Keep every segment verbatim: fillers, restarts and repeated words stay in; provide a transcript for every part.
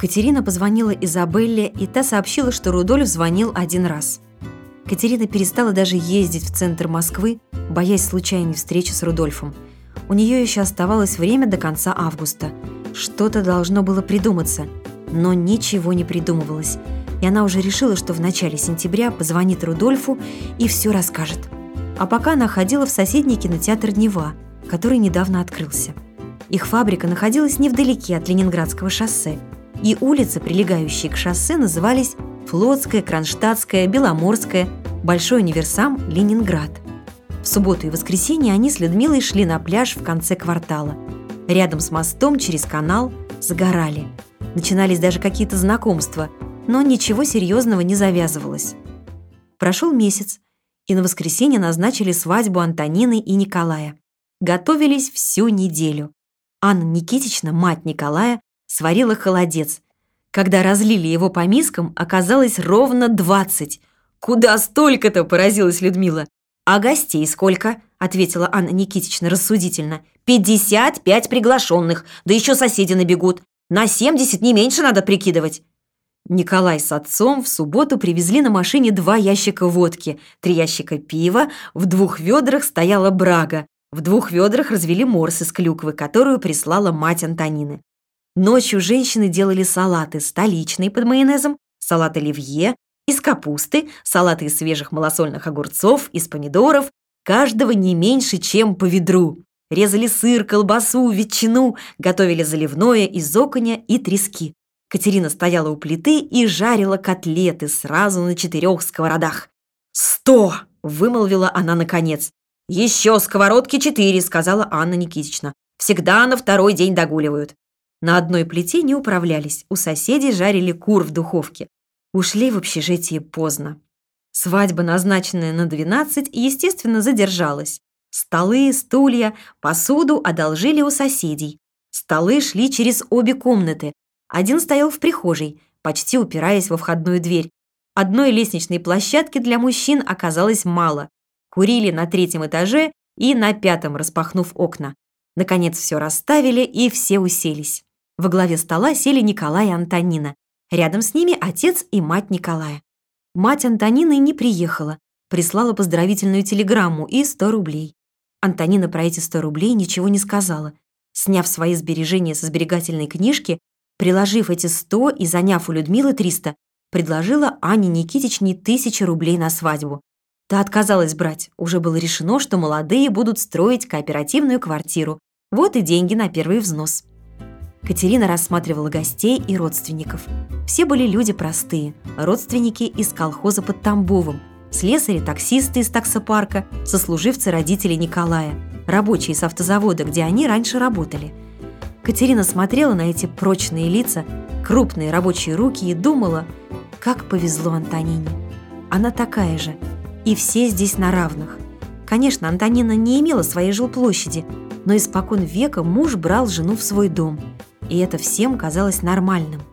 Катерина позвонила Изабелле, и та сообщила, что Рудольф звонил один раз. Катерина перестала даже ездить в центр Москвы, боясь случайной встречи с Рудольфом. У нее еще оставалось время до конца августа. Что-то должно было придуматься, но ничего не придумывалось. И она уже решила, что в начале сентября позвонит Рудольфу и все расскажет. А пока она ходила в соседний кинотеатр «Нева», который недавно открылся. Их фабрика находилась невдалеке от Ленинградского шоссе, и улицы, прилегающие к шоссе, назывались Флотская, Кронштадтская, Беломорская, Большой универсам, Ленинград. В субботу и воскресенье они с Людмилой шли на пляж в конце квартала. Рядом с мостом через канал загорали. Начинались даже какие-то знакомства, но ничего серьезного не завязывалось. Прошел месяц, и на воскресенье назначили свадьбу Антонины и Николая. Готовились всю неделю. Анна Никитична, мать Николая, сварила холодец. Когда разлили его по мискам, оказалось ровно двадцать. «Куда столько-то?» – поразилась Людмила. «А гостей сколько?» – ответила Анна Никитична рассудительно. «Пятьдесят пять приглашенных, да еще соседи набегут. На семьдесят не меньше надо прикидывать». Николай с отцом в субботу привезли на машине два ящика водки, три ящика пива, в двух ведрах стояла брага, в двух ведрах развели морс из клюквы, которую прислала мать Антонины. Ночью женщины делали салаты столичные под майонезом, салат оливье, из капусты, салаты из свежих малосольных огурцов, из помидоров, каждого не меньше, чем по ведру. Резали сыр, колбасу, ветчину, готовили заливное из оконя и трески. Катерина стояла у плиты и жарила котлеты сразу на четырех сковородах. «Сто!» – вымолвила она наконец. «Еще сковородки четыре», – сказала Анна Никитична. «Всегда на второй день догуливают». На одной плите не управлялись, у соседей жарили кур в духовке. Ушли в общежитие поздно. Свадьба, назначенная на двенадцать, естественно, задержалась. Столы, стулья, посуду одолжили у соседей. Столы шли через обе комнаты. Один стоял в прихожей, почти упираясь во входную дверь. Одной лестничной площадки для мужчин оказалось мало. Курили на третьем этаже и на пятом, распахнув окна. Наконец все расставили, и все уселись. Во главе стола сели Николай и Антонина. Рядом с ними отец и мать Николая. Мать Антонины не приехала, прислала поздравительную телеграмму и сто рублей. Антонина про эти сто рублей ничего не сказала. Сняв свои сбережения со сберегательной книжки, приложив эти сто и заняв у Людмилы триста, предложила Анне Никитичне тысячу рублей на свадьбу. Та отказалась брать, уже было решено, что молодые будут строить кооперативную квартиру. Вот и деньги на первый взнос. Катерина рассматривала гостей и родственников. Все были люди простые, родственники из колхоза под Тамбовом, слесари, таксисты из таксопарка, сослуживцы родителей Николая, рабочие с автозавода, где они раньше работали. Катерина смотрела на эти прочные лица, крупные рабочие руки и думала, как повезло Антонине. Она такая же, и все здесь на равных. Конечно, Антонина не имела своей жилплощади, но испокон века муж брал жену в свой дом, и это всем казалось нормальным.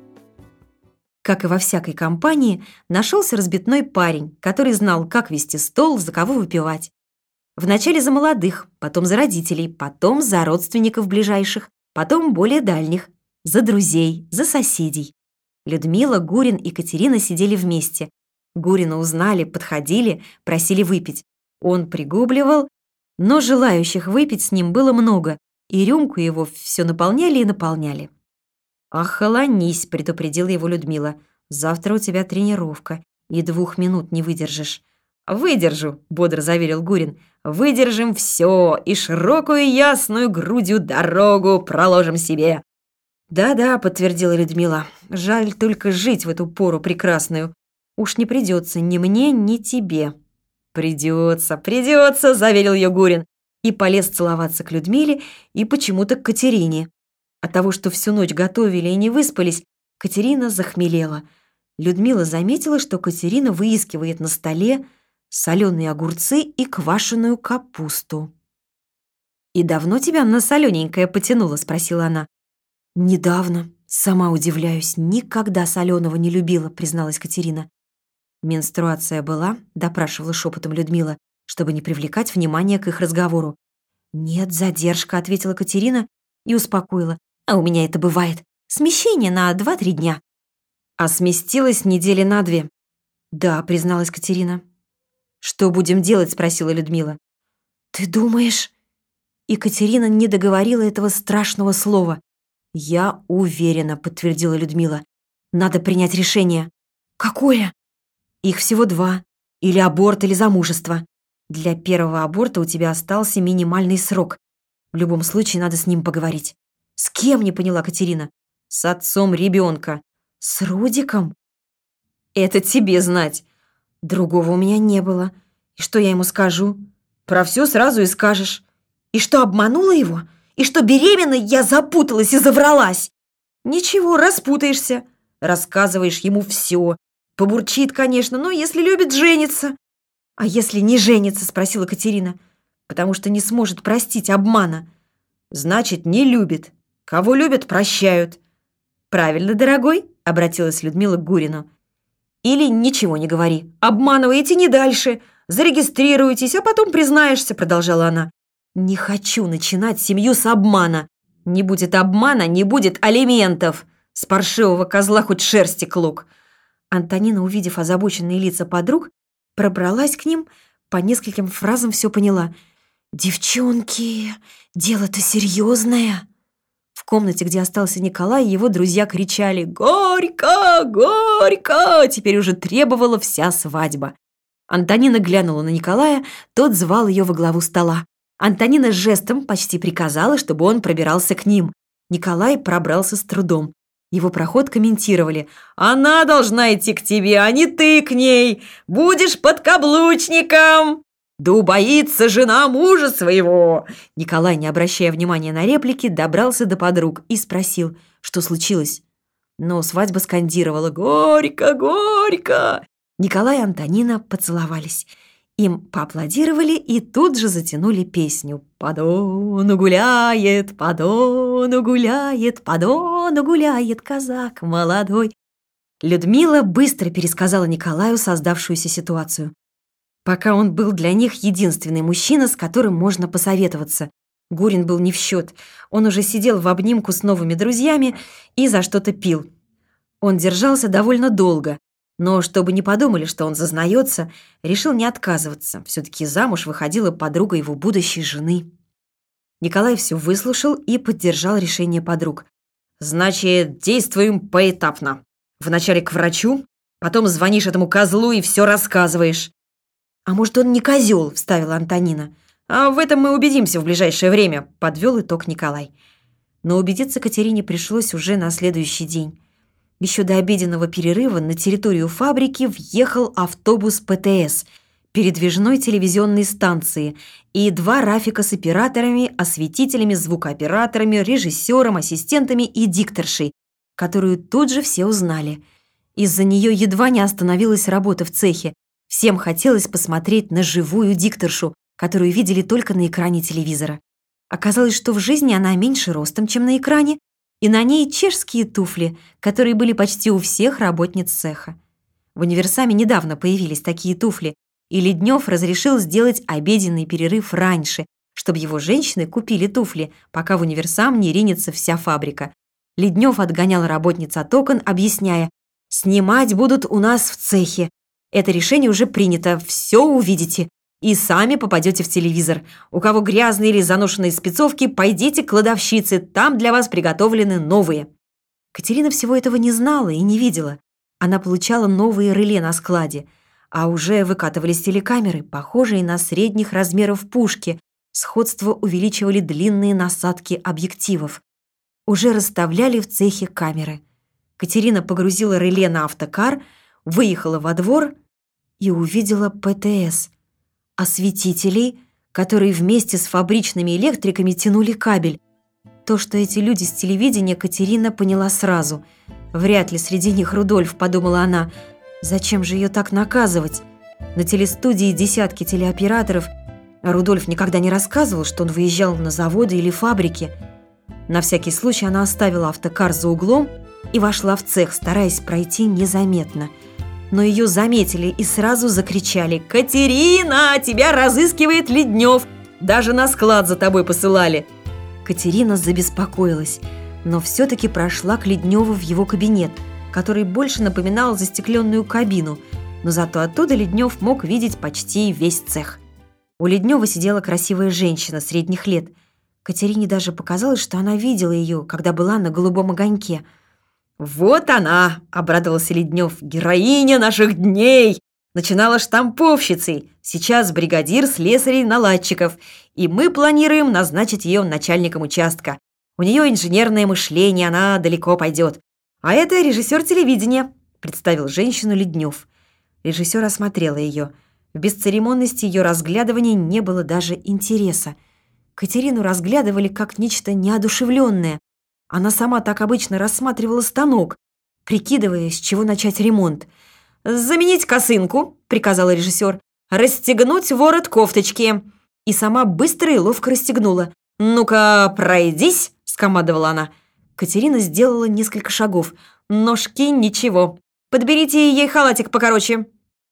Как и во всякой компании, нашелся разбитной парень, который знал, как вести стол, за кого выпивать. Вначале за молодых, потом за родителей, потом за родственников ближайших, потом более дальних, за друзей, за соседей. Людмила, Гурин и Катерина сидели вместе. Гурина узнали, подходили, просили выпить. Он пригубливал, но желающих выпить с ним было много, и рюмку его все наполняли и наполняли. «Охолонись», — предупредила его Людмила. «Завтра у тебя тренировка, и двух минут не выдержишь». «Выдержу», — бодро заверил Гурин. «Выдержим все, и широкую ясную грудью дорогу проложим себе». «Да-да», — подтвердила Людмила. «Жаль только жить в эту пору прекрасную. Уж не придется ни мне, ни тебе». «Придется, придется», — заверил ее Гурин. И полез целоваться к Людмиле и почему-то к Катерине. От того, что всю ночь готовили и не выспались, Катерина захмелела. Людмила заметила, что Катерина выискивает на столе соленые огурцы и квашеную капусту. «И давно тебя на солененькое потянуло?» — спросила она. «Недавно. Сама удивляюсь, никогда соленого не любила», — призналась Катерина. «Менструация была?» — допрашивала шепотом Людмила, чтобы не привлекать внимания к их разговору. «Нет, задержка», — ответила Катерина и успокоила. «А у меня это бывает. Смещение на два-три дня». «А сместилась недели на две». «Да», — призналась Катерина. «Что будем делать?» — спросила Людмила. «Ты думаешь?» И Катерина не договорила этого страшного слова. «Я уверена», — подтвердила Людмила. «Надо принять решение». «Какое?» «Их всего два. Или аборт, или замужество. Для первого аборта у тебя остался минимальный срок. В любом случае надо с ним поговорить». «С кем?» — не поняла Катерина. «С отцом ребенка». «С Рудиком?» «Это тебе знать. Другого у меня не было. И что я ему скажу?» «Про все сразу и скажешь». «И что, обманула его? И что, беременна я запуталась и завралась?» «Ничего, распутаешься. Рассказываешь ему все. Побурчит, конечно, но если любит, женится». «А если не женится?» — спросила Катерина. «Потому что не сможет простить обмана». «Значит, не любит. Кого любят, прощают». «Правильно, дорогой», — обратилась Людмила к Гурину. «Или ничего не говори. Обманываете не дальше. Зарегистрируйтесь, а потом признаешься», — продолжала она. «Не хочу начинать семью с обмана. Не будет обмана, не будет алиментов. С паршивого козла хоть шерсти клок». Антонина, увидев озабоченные лица подруг, пробралась к ним, по нескольким фразам все поняла. «Девчонки, дело-то серьезное». В комнате, где остался Николай, его друзья кричали «Горько! Горько!». Теперь уже требовала вся свадьба. Антонина глянула на Николая, тот звал ее во главу стола. Антонина жестом почти приказала, чтобы он пробирался к ним. Николай пробрался с трудом. Его проход комментировали: «Она должна идти к тебе, а не ты к ней! Будешь подкаблучником! Да убоится жена мужа своего!» Николай, не обращая внимания на реплики, добрался до подруг и спросил, что случилось. Но свадьба скандировала «Горько! Горько!». Николай и Антонина поцеловались. Им поаплодировали и тут же затянули песню «По дону гуляет, по дону гуляет, по дону гуляет казак молодой». Людмила быстро пересказала Николаю создавшуюся ситуацию. Пока он был для них единственный мужчина, с которым можно посоветоваться. Гурин был не в счет. Он уже сидел в обнимку с новыми друзьями и за что-то пил. Он держался довольно долго. Но чтобы не подумали, что он зазнается, решил не отказываться. Все-таки замуж выходила подруга его будущей жены. Николай все выслушал и поддержал решение подруг. «Значит, действуем поэтапно. Вначале к врачу, потом звонишь этому козлу и все рассказываешь». «А может, он не козел?» — вставила Антонина. «А в этом мы убедимся в ближайшее время», — подвел итог Николай. Но убедиться Катерине пришлось уже на следующий день. Еще до обеденного перерыва на территорию фабрики въехал автобус ПТС, передвижной телевизионной станции, и два Рафика с операторами, осветителями, звукооператорами, режиссером, ассистентами и дикторшей, которую тут же все узнали. Из-за нее едва не остановилась работа в цехе. Всем хотелось посмотреть на живую дикторшу, которую видели только на экране телевизора. Оказалось, что в жизни она меньше ростом, чем на экране, и на ней чешские туфли, которые были почти у всех работниц цеха. В универсаме недавно появились такие туфли, и Леднев разрешил сделать обеденный перерыв раньше, чтобы его женщины купили туфли, пока в универсам не ринется вся фабрика. Леднев отгонял работниц от окон, объясняя: «Снимать будут у нас в цехе. Это решение уже принято, все увидите. И сами попадете в телевизор. У кого грязные или заношенные спецовки, пойдите к кладовщице, там для вас приготовлены новые». Катерина всего этого не знала и не видела. Она получала новые реле на складе, а уже выкатывались телекамеры, похожие на средних размеров пушки. Сходство увеличивали длинные насадки объективов. Уже расставляли в цехе камеры. Катерина погрузила реле на автокар, выехала во двор и увидела ПТС. Осветителей, которые вместе с фабричными электриками тянули кабель. То, что эти люди с телевидения, Катерина поняла сразу. «Вряд ли среди них Рудольф», — подумала она. «Зачем же ее так наказывать? На телестудии десятки телеоператоров, а Рудольф никогда не рассказывал, что он выезжал на заводы или фабрики». На всякий случай она оставила автокар за углом и вошла в цех, стараясь пройти незаметно. Но ее заметили и сразу закричали: «Катерина, тебя разыскивает Леднев! Даже на склад за тобой посылали!» Катерина забеспокоилась. но все-таки прошла к Ледневу в его кабинет, который больше напоминал застекленную кабину, но зато оттуда Леднев мог видеть почти весь цех. У Леднева сидела красивая женщина средних лет. Катерине даже показалось, что она видела ее, когда была на голубом огоньке. «Вот она!» – обрадовался Леднев. «Героиня наших дней! Начинала штамповщицей, сейчас бригадир слесарей-наладчиков, и мы планируем назначить ее начальником участка. У нее инженерное мышление, она далеко пойдет. А это режиссер телевидения», – представил женщину Леднев. Режиссер осмотрела ее. В бесцеремонности ее разглядывания не было даже интереса. Катерину разглядывали как нечто неодушевленное. Она сама так обычно рассматривала станок, прикидывая, с чего начать ремонт. «Заменить косынку», — приказала режиссер, «расстегнуть ворот кофточки». И сама быстро и ловко расстегнула. «Ну-ка, пройдись», — скомандовала она. Катерина сделала несколько шагов. «Ножки ничего. Подберите ей халатик покороче».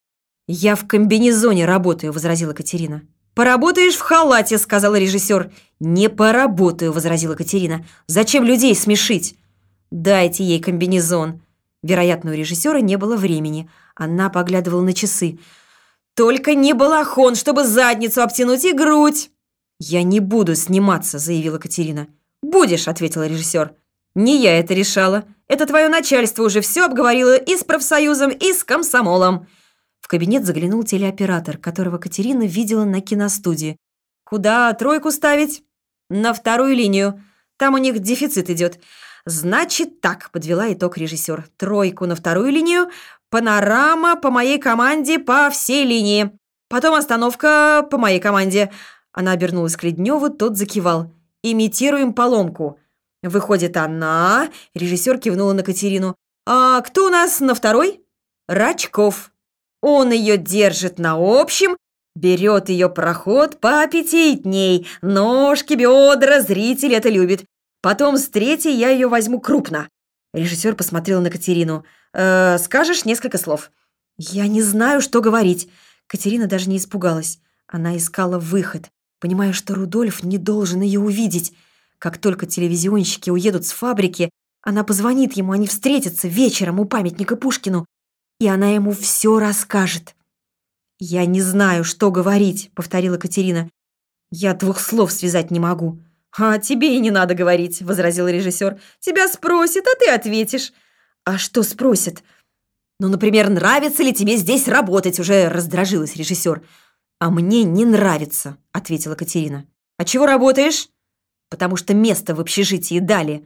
«Я в комбинезоне работаю», — возразила Катерина. «Поработаешь в халате», — сказала режиссер. «Не поработаю», — возразила Катерина. «Зачем людей смешить?» «Дайте ей комбинезон». Вероятно, у режиссера не было времени. Она поглядывала на часы. «Только не балахон, чтобы задницу обтянуть и грудь!» «Я не буду сниматься», — заявила Катерина. «Будешь», — ответила режиссер. «Не я это решала. Это твое начальство уже все обговорило и с профсоюзом, и с комсомолом». В кабинет заглянул телеоператор, которого Катерина видела на киностудии. «Куда тройку ставить?» «На вторую линию. Там у них дефицит идет». «Значит так», — подвела итог режиссер. «Тройку на вторую линию, панорама по моей команде по всей линии. Потом остановка по моей команде». Она обернулась к Ледневу, тот закивал. «Имитируем поломку». «Выходит она...» — режиссер кивнула на Катерину. «А кто у нас на второй?» «Рачков. Он ее держит на общем, берет ее проход поаппетитней. Ножки, бедра, зритель это любит. Потом с третьей я ее возьму крупно». Режиссер посмотрел на Катерину. «Э, «Скажешь несколько слов?» «Я не знаю, что говорить». Катерина даже не испугалась. Она искала выход, понимая, что Рудольф не должен ее увидеть. Как только телевизионщики уедут с фабрики, она позвонит ему, они встретятся вечером у памятника Пушкину, и она ему все расскажет. «Я не знаю, что говорить», — повторила Катерина. «Я двух слов связать не могу». «А тебе и не надо говорить», — возразил режиссер. «Тебя спросят, а ты ответишь». «А что спросят?» «Ну, например, нравится ли тебе здесь работать?» — уже раздражилась режиссер. «А мне не нравится», — ответила Катерина. «А чего работаешь?» «Потому что место в общежитии дали».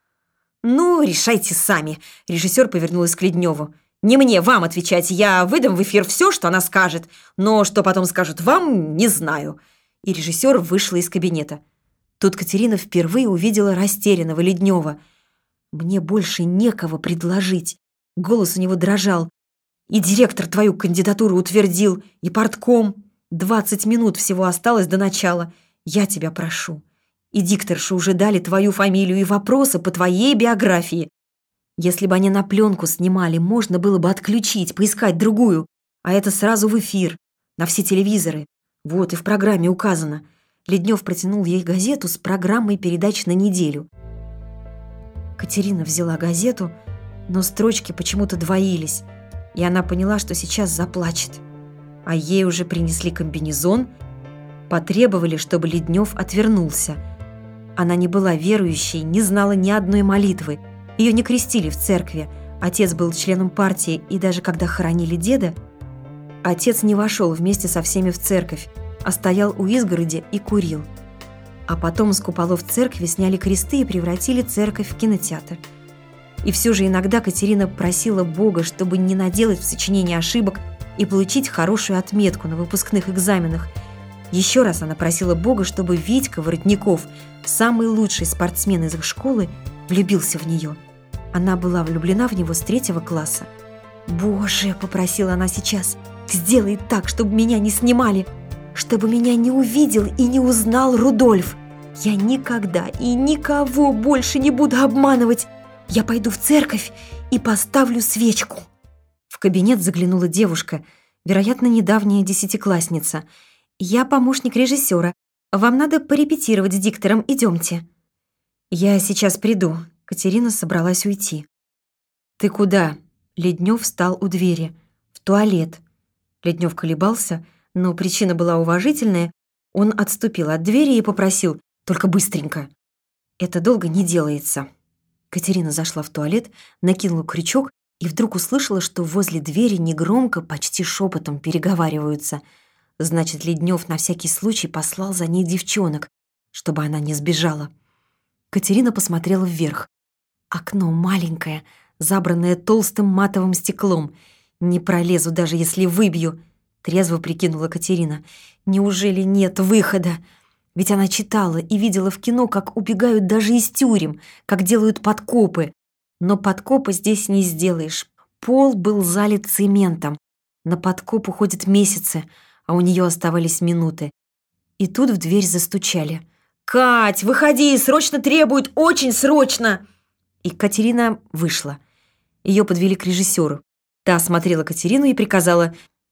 «Ну, решайте сами», — режиссер повернулась к Ледневу. «Не мне, вам отвечать. Я выдам в эфир все, что она скажет. Но что потом скажут вам, не знаю». И режиссер вышла из кабинета. Тут Катерина впервые увидела растерянного Леднева. «Мне больше некого предложить». Голос у него дрожал. «И директор твою кандидатуру утвердил, и партком. Двадцать минут всего осталось до начала. Я тебя прошу. И дикторши уже дали твою фамилию и вопросы по твоей биографии. Если бы они на пленку снимали, можно было бы отключить, поискать другую. А это сразу в эфир, на все телевизоры. Вот и в программе указано». Леднев протянул ей газету с программой передач на неделю. Катерина взяла газету, но строчки почему-то двоились, и она поняла, что сейчас заплачет. А ей уже принесли комбинезон, потребовали, чтобы Леднев отвернулся. Она не была верующей, не знала ни одной молитвы. Ее не крестили в церкви. Отец был членом партии, и даже когда хоронили деда, отец не вошел вместе со всеми в церковь, а стоял у изгороди и курил. А потом с куполов церкви сняли кресты и превратили церковь в кинотеатр. И все же иногда Катерина просила Бога, чтобы не наделать в сочинении ошибок и получить хорошую отметку на выпускных экзаменах. Еще раз она просила Бога, чтобы Витька Воротников, самый лучший спортсмен из их школы, влюбился в нее. Она была влюблена в него с третьего класса. «Боже!» – попросила она сейчас. «Сделай так, чтобы меня не снимали, чтобы меня не увидел и не узнал Рудольф. Я никогда и никого больше не буду обманывать. Я пойду в церковь и поставлю свечку». В кабинет заглянула девушка, вероятно, недавняя десятиклассница. «Я помощник режиссера. Вам надо порепетировать с диктором. Идемте». «Я сейчас приду. Катерина собралась уйти. «Ты куда?» Леднев встал у двери. «В туалет». Леднев колебался, но причина была уважительная. Он отступил от двери и попросил: «Только быстренько». «Это долго не делается». Катерина зашла в туалет, накинула крючок и вдруг услышала, что возле двери негромко, почти шепотом переговариваются. Значит, Леднев на всякий случай послал за ней девчонок, чтобы она не сбежала. Катерина посмотрела вверх. Окно маленькое, забранное толстым матовым стеклом. «Не пролезу, даже если выбью», — трезво прикинула Катерина. «Неужели нет выхода?» Ведь она читала и видела в кино, как убегают даже из тюрем, как делают подкопы. Но подкопа здесь не сделаешь. Пол был залит цементом. На подкоп уходят месяцы, а у нее оставались минуты. И тут в дверь застучали. «Кать, выходи! Срочно требуют! Очень срочно!» И Катерина вышла. Ее подвели к режиссеру. Та осмотрела Катерину и приказала: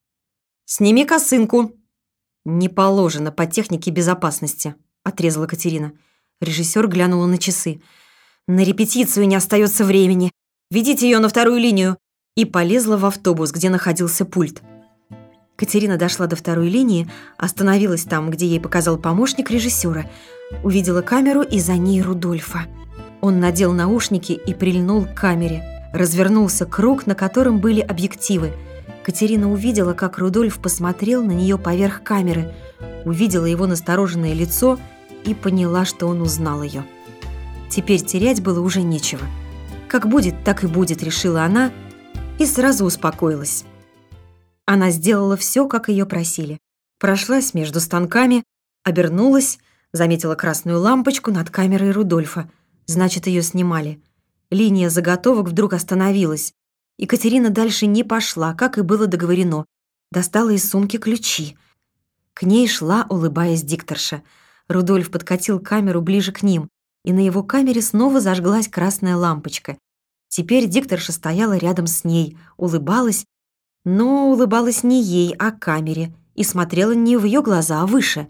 «Сними косынку». «Не положено по технике безопасности», — отрезала Катерина. Режиссер глянула на часы. «На репетицию не остается времени. Ведите ее на вторую линию». И полезла в автобус, где находился пульт. Катерина дошла до второй линии, остановилась там, где ей показал помощник режиссера, увидела камеру и за ней Рудольфа. Он надел наушники и прильнул к камере. Развернулся круг, на котором были объективы. Катерина увидела, как Рудольф посмотрел на нее поверх камеры, увидела его настороженное лицо и поняла, что он узнал ее. Теперь терять было уже нечего. «Как будет, так и будет», — решила она, и сразу успокоилась. Она сделала все, как ее просили. Прошлась между станками, обернулась, заметила красную лампочку над камерой Рудольфа. Значит, ее снимали. Линия заготовок вдруг остановилась. И Катерина дальше не пошла, как и было договорено. Достала из сумки ключи. К ней шла, улыбаясь, дикторша. Рудольф подкатил камеру ближе к ним, и на его камере снова зажглась красная лампочка. Теперь дикторша стояла рядом с ней, улыбалась, но улыбалась не ей, а камере, и смотрела не в ее глаза, а выше.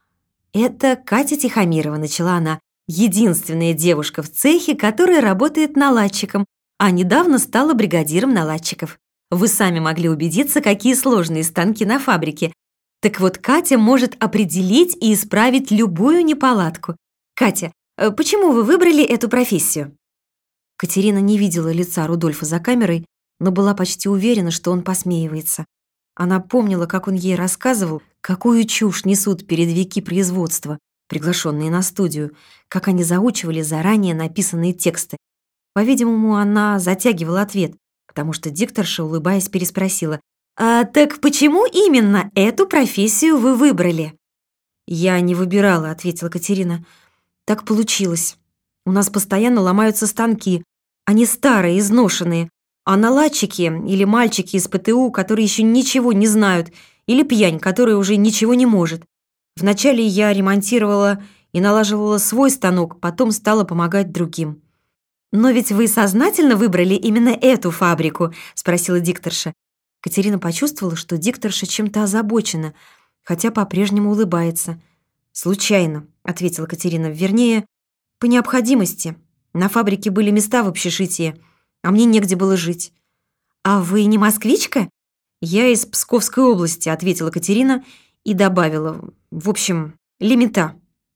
«Это Катя Тихомирова», — начала она, «единственная девушка в цехе, которая работает наладчиком, а недавно стала бригадиром наладчиков. Вы сами могли убедиться, какие сложные станки на фабрике. Так вот, Катя может определить и исправить любую неполадку. Катя, почему вы выбрали эту профессию?» Катерина не видела лица Рудольфа за камерой, но была почти уверена, что он посмеивается. Она помнила, как он ей рассказывал, какую чушь несут передовики производства, приглашенные на студию, как они заучивали заранее написанные тексты. По-видимому, она затягивала ответ, потому что дикторша, улыбаясь, переспросила: «А так почему именно эту профессию вы выбрали?» «Я не выбирала», — ответила Катерина. «Так получилось. У нас постоянно ломаются станки. Они старые, изношенные. А наладчики или мальчики из ПТУ, которые еще ничего не знают, или пьянь, которая уже ничего не может. Вначале я ремонтировала и налаживала свой станок, потом стала помогать другим». «Но ведь вы сознательно выбрали именно эту фабрику?» — спросила дикторша. Катерина почувствовала, что дикторша чем-то озабочена, хотя по-прежнему улыбается. «Случайно», — ответила Катерина, — «вернее, по необходимости. На фабрике были места в общежитии, а мне негде было жить». «А вы не москвичка?» «Я из Псковской области», — ответила Катерина и добавила: «В общем, лимита».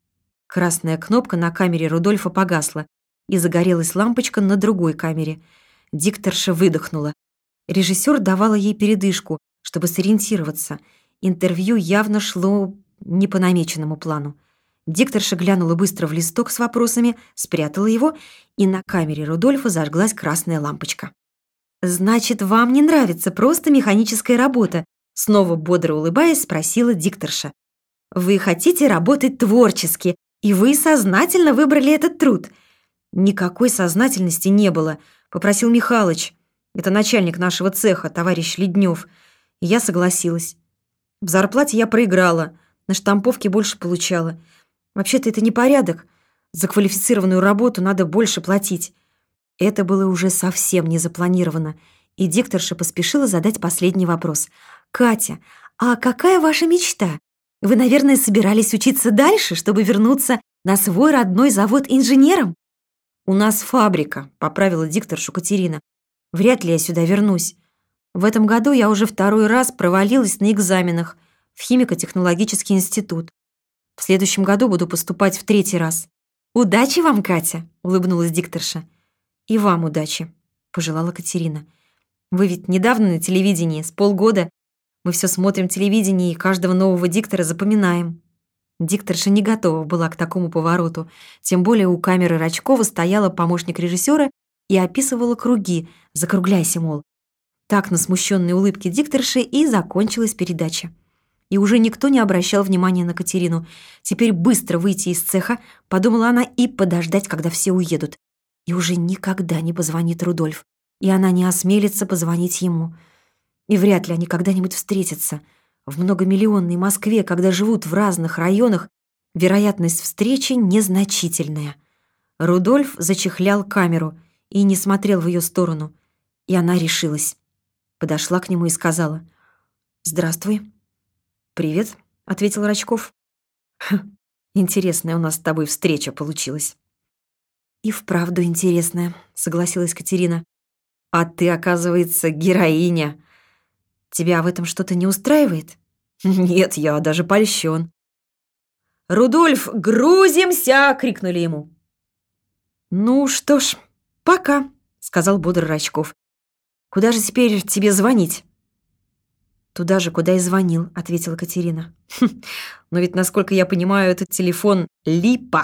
Красная кнопка на камере Рудольфа погасла, и загорелась лампочка на другой камере. Дикторша выдохнула. Режиссер давала ей передышку, чтобы сориентироваться. Интервью явно шло не по намеченному плану. Дикторша глянула быстро в листок с вопросами, спрятала его, и на камере Рудольфа зажглась красная лампочка. «Значит, вам не нравится просто механическая работа?» Снова бодро улыбаясь, спросила дикторша. «Вы хотите работать творчески, и вы сознательно выбрали этот труд?» «Никакой сознательности не было», — попросил Михалыч. Это начальник нашего цеха, товарищ Леднев. И я согласилась. В зарплате я проиграла, на штамповке больше получала. Вообще-то это не порядок. За квалифицированную работу надо больше платить. Это было уже совсем не запланировано, и дикторша поспешила задать последний вопрос. «Катя, а какая ваша мечта? Вы, наверное, собирались учиться дальше, чтобы вернуться на свой родной завод инженером?» «У нас фабрика», — поправила дикторшу Катерина. «Вряд ли я сюда вернусь. В этом году я уже второй раз провалилась на экзаменах в химико-технологический институт. В следующем году буду поступать в третий раз». «Удачи вам, Катя!» — улыбнулась дикторша. «И вам удачи», — пожелала Катерина. «Вы ведь недавно на телевидении, с полгода. Мы все смотрим телевидение и каждого нового диктора запоминаем». Дикторша не готова была к такому повороту, тем более у камеры Рачкова стояла помощник режиссера и описывала круги, закругляйся, мол. Так на смущенной улыбке дикторши и закончилась передача. И уже никто не обращал внимания на Катерину. Теперь быстро выйти из цеха, подумала она, и подождать, когда все уедут. И уже никогда не позвонит Рудольф, и она не осмелится позвонить ему. И вряд ли они когда-нибудь встретятся. В многомиллионной Москве, когда живут в разных районах, вероятность встречи незначительная. Рудольф зачехлял камеру и не смотрел в ее сторону. И она решилась. Подошла к нему и сказала: «Здравствуй». «Привет», — ответил Рачков. «Интересная у нас с тобой встреча получилась». «И вправду интересная», — согласилась Катерина. «А ты, оказывается, героиня. Тебя в этом что-то не устраивает?» «Нет, я даже польщен». «Рудольф, грузимся!» — крикнули ему. «Ну что ж, пока», — сказал бодро Рачков. «Куда же теперь тебе звонить?» «Туда же, куда и звонил», — ответила Катерина. «Хм, но ведь, насколько я понимаю, этот телефон липа».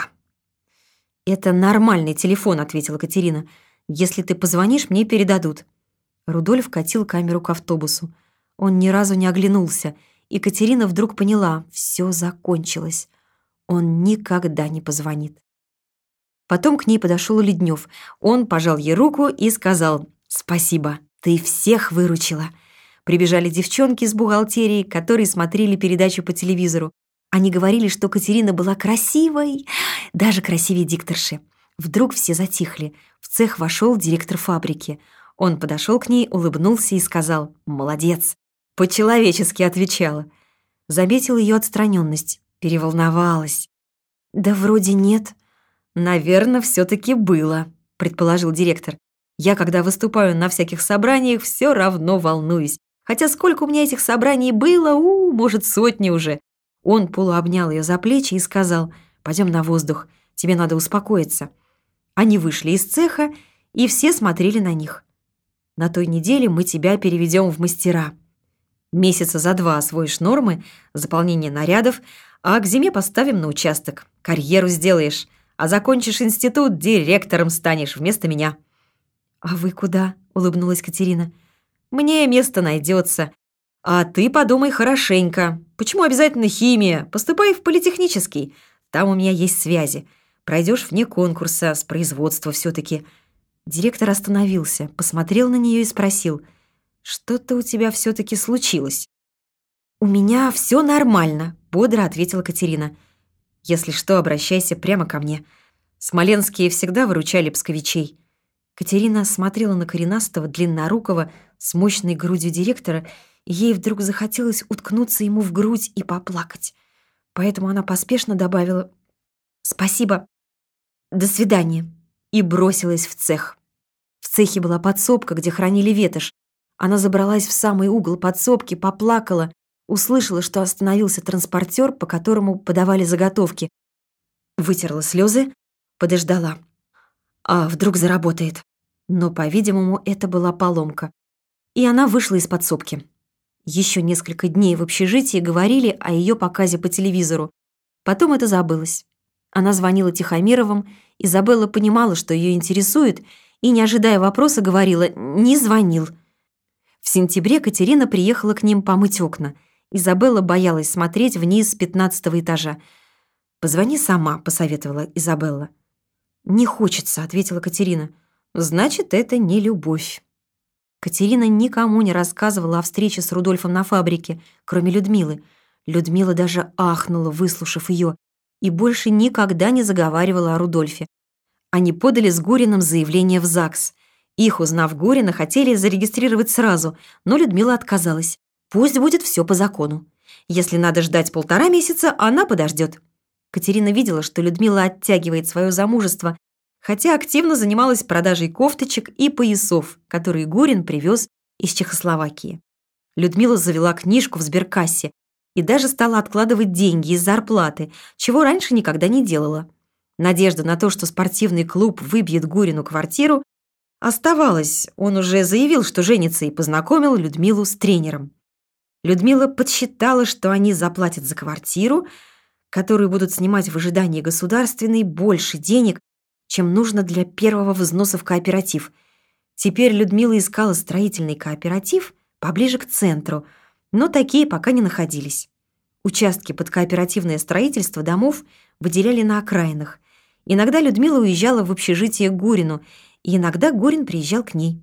«Это нормальный телефон», — ответила Катерина. «Если ты позвонишь, мне передадут». Рудольф катил камеру к автобусу. Он ни разу не оглянулся, и Катерина вдруг поняла — все закончилось. Он никогда не позвонит. Потом к ней подошел Леднев. Он пожал ей руку и сказал: «Спасибо, ты всех выручила». Прибежали девчонки из бухгалтерии, которые смотрели передачу по телевизору. Они говорили, что Катерина была красивой, даже красивее дикторши. Вдруг все затихли. В цех вошел директор фабрики. Он подошел к ней, улыбнулся и сказал: «Молодец». По-человечески отвечала. Заметил ее отстраненность. Переволновалась. «Да вроде нет». «Наверное, все-таки было», — предположил директор. «Я, когда выступаю на всяких собраниях, все равно волнуюсь. Хотя сколько у меня этих собраний было, у, может, сотни уже». Он полуобнял ее за плечи и сказал: «Пойдем на воздух, тебе надо успокоиться». Они вышли из цеха, и все смотрели на них. «На той неделе мы тебя переведем в мастера. Месяца за два освоишь нормы, заполнение нарядов, а к зиме поставим на участок. Карьеру сделаешь, а закончишь институт, директором станешь вместо меня». «А вы куда?» — улыбнулась Катерина. «Мне место найдется. А ты подумай хорошенько. Почему обязательно химия? Поступай в политехнический. Там у меня есть связи. Пройдешь вне конкурса, с производства все-таки». Директор остановился, посмотрел на нее и спросил: «Что-то у тебя все-таки случилось?» «У меня все нормально», — бодро ответила Катерина. «Если что, обращайся прямо ко мне. Смоленские всегда выручали псковичей». Катерина смотрела на коренастого, длиннорукого, с мощной грудью директора, и ей вдруг захотелось уткнуться ему в грудь и поплакать. Поэтому она поспешно добавила: «Спасибо, до свидания», и бросилась в цех. В цехе была подсобка, где хранили ветошь. Она забралась в самый угол подсобки, поплакала, услышала, что остановился транспортер, по которому подавали заготовки. Вытерла слезы, подождала. А вдруг заработает? Но, по-видимому, это была поломка. И она вышла из подсобки. Еще несколько дней в общежитии говорили о ее показе по телевизору. Потом это забылось. Она звонила Тихомировым, Изабелла понимала, что ее интересует, и, не ожидая вопроса, говорила: «Не звонил». В сентябре Катерина приехала к ним помыть окна. Изабелла боялась смотреть вниз с пятнадцатого этажа. «Позвони сама», — посоветовала Изабелла. «Не хочется», — ответила Катерина. «Значит, это не любовь». Катерина никому не рассказывала о встрече с Рудольфом на фабрике, кроме Людмилы. Людмила даже ахнула, выслушав ее, и больше никогда не заговаривала о Рудольфе. Они подали с Гуриным заявление в ЗАГС. Их, узнав Гурина, хотели зарегистрировать сразу, но Людмила отказалась. Пусть будет все по закону. Если надо ждать полтора месяца, она подождет. Катерина видела, что Людмила оттягивает свое замужество, хотя активно занималась продажей кофточек и поясов, которые Гурин привез из Чехословакии. Людмила завела книжку в сберкассе и даже стала откладывать деньги из зарплаты, чего раньше никогда не делала. Надежда на то, что спортивный клуб выбьет Гурину квартиру, оставалась. Он уже заявил, что женится, и познакомил Людмилу с тренером. Людмила подсчитала, что они заплатят за квартиру, которую будут снимать в ожидании государственной, больше денег, чем нужно для первого взноса в кооператив. Теперь Людмила искала строительный кооператив поближе к центру, но такие пока не находились. Участки под кооперативное строительство домов выделяли на окраинах. Иногда Людмила уезжала в общежитие к Гурину, и иногда Гурин приезжал к ней.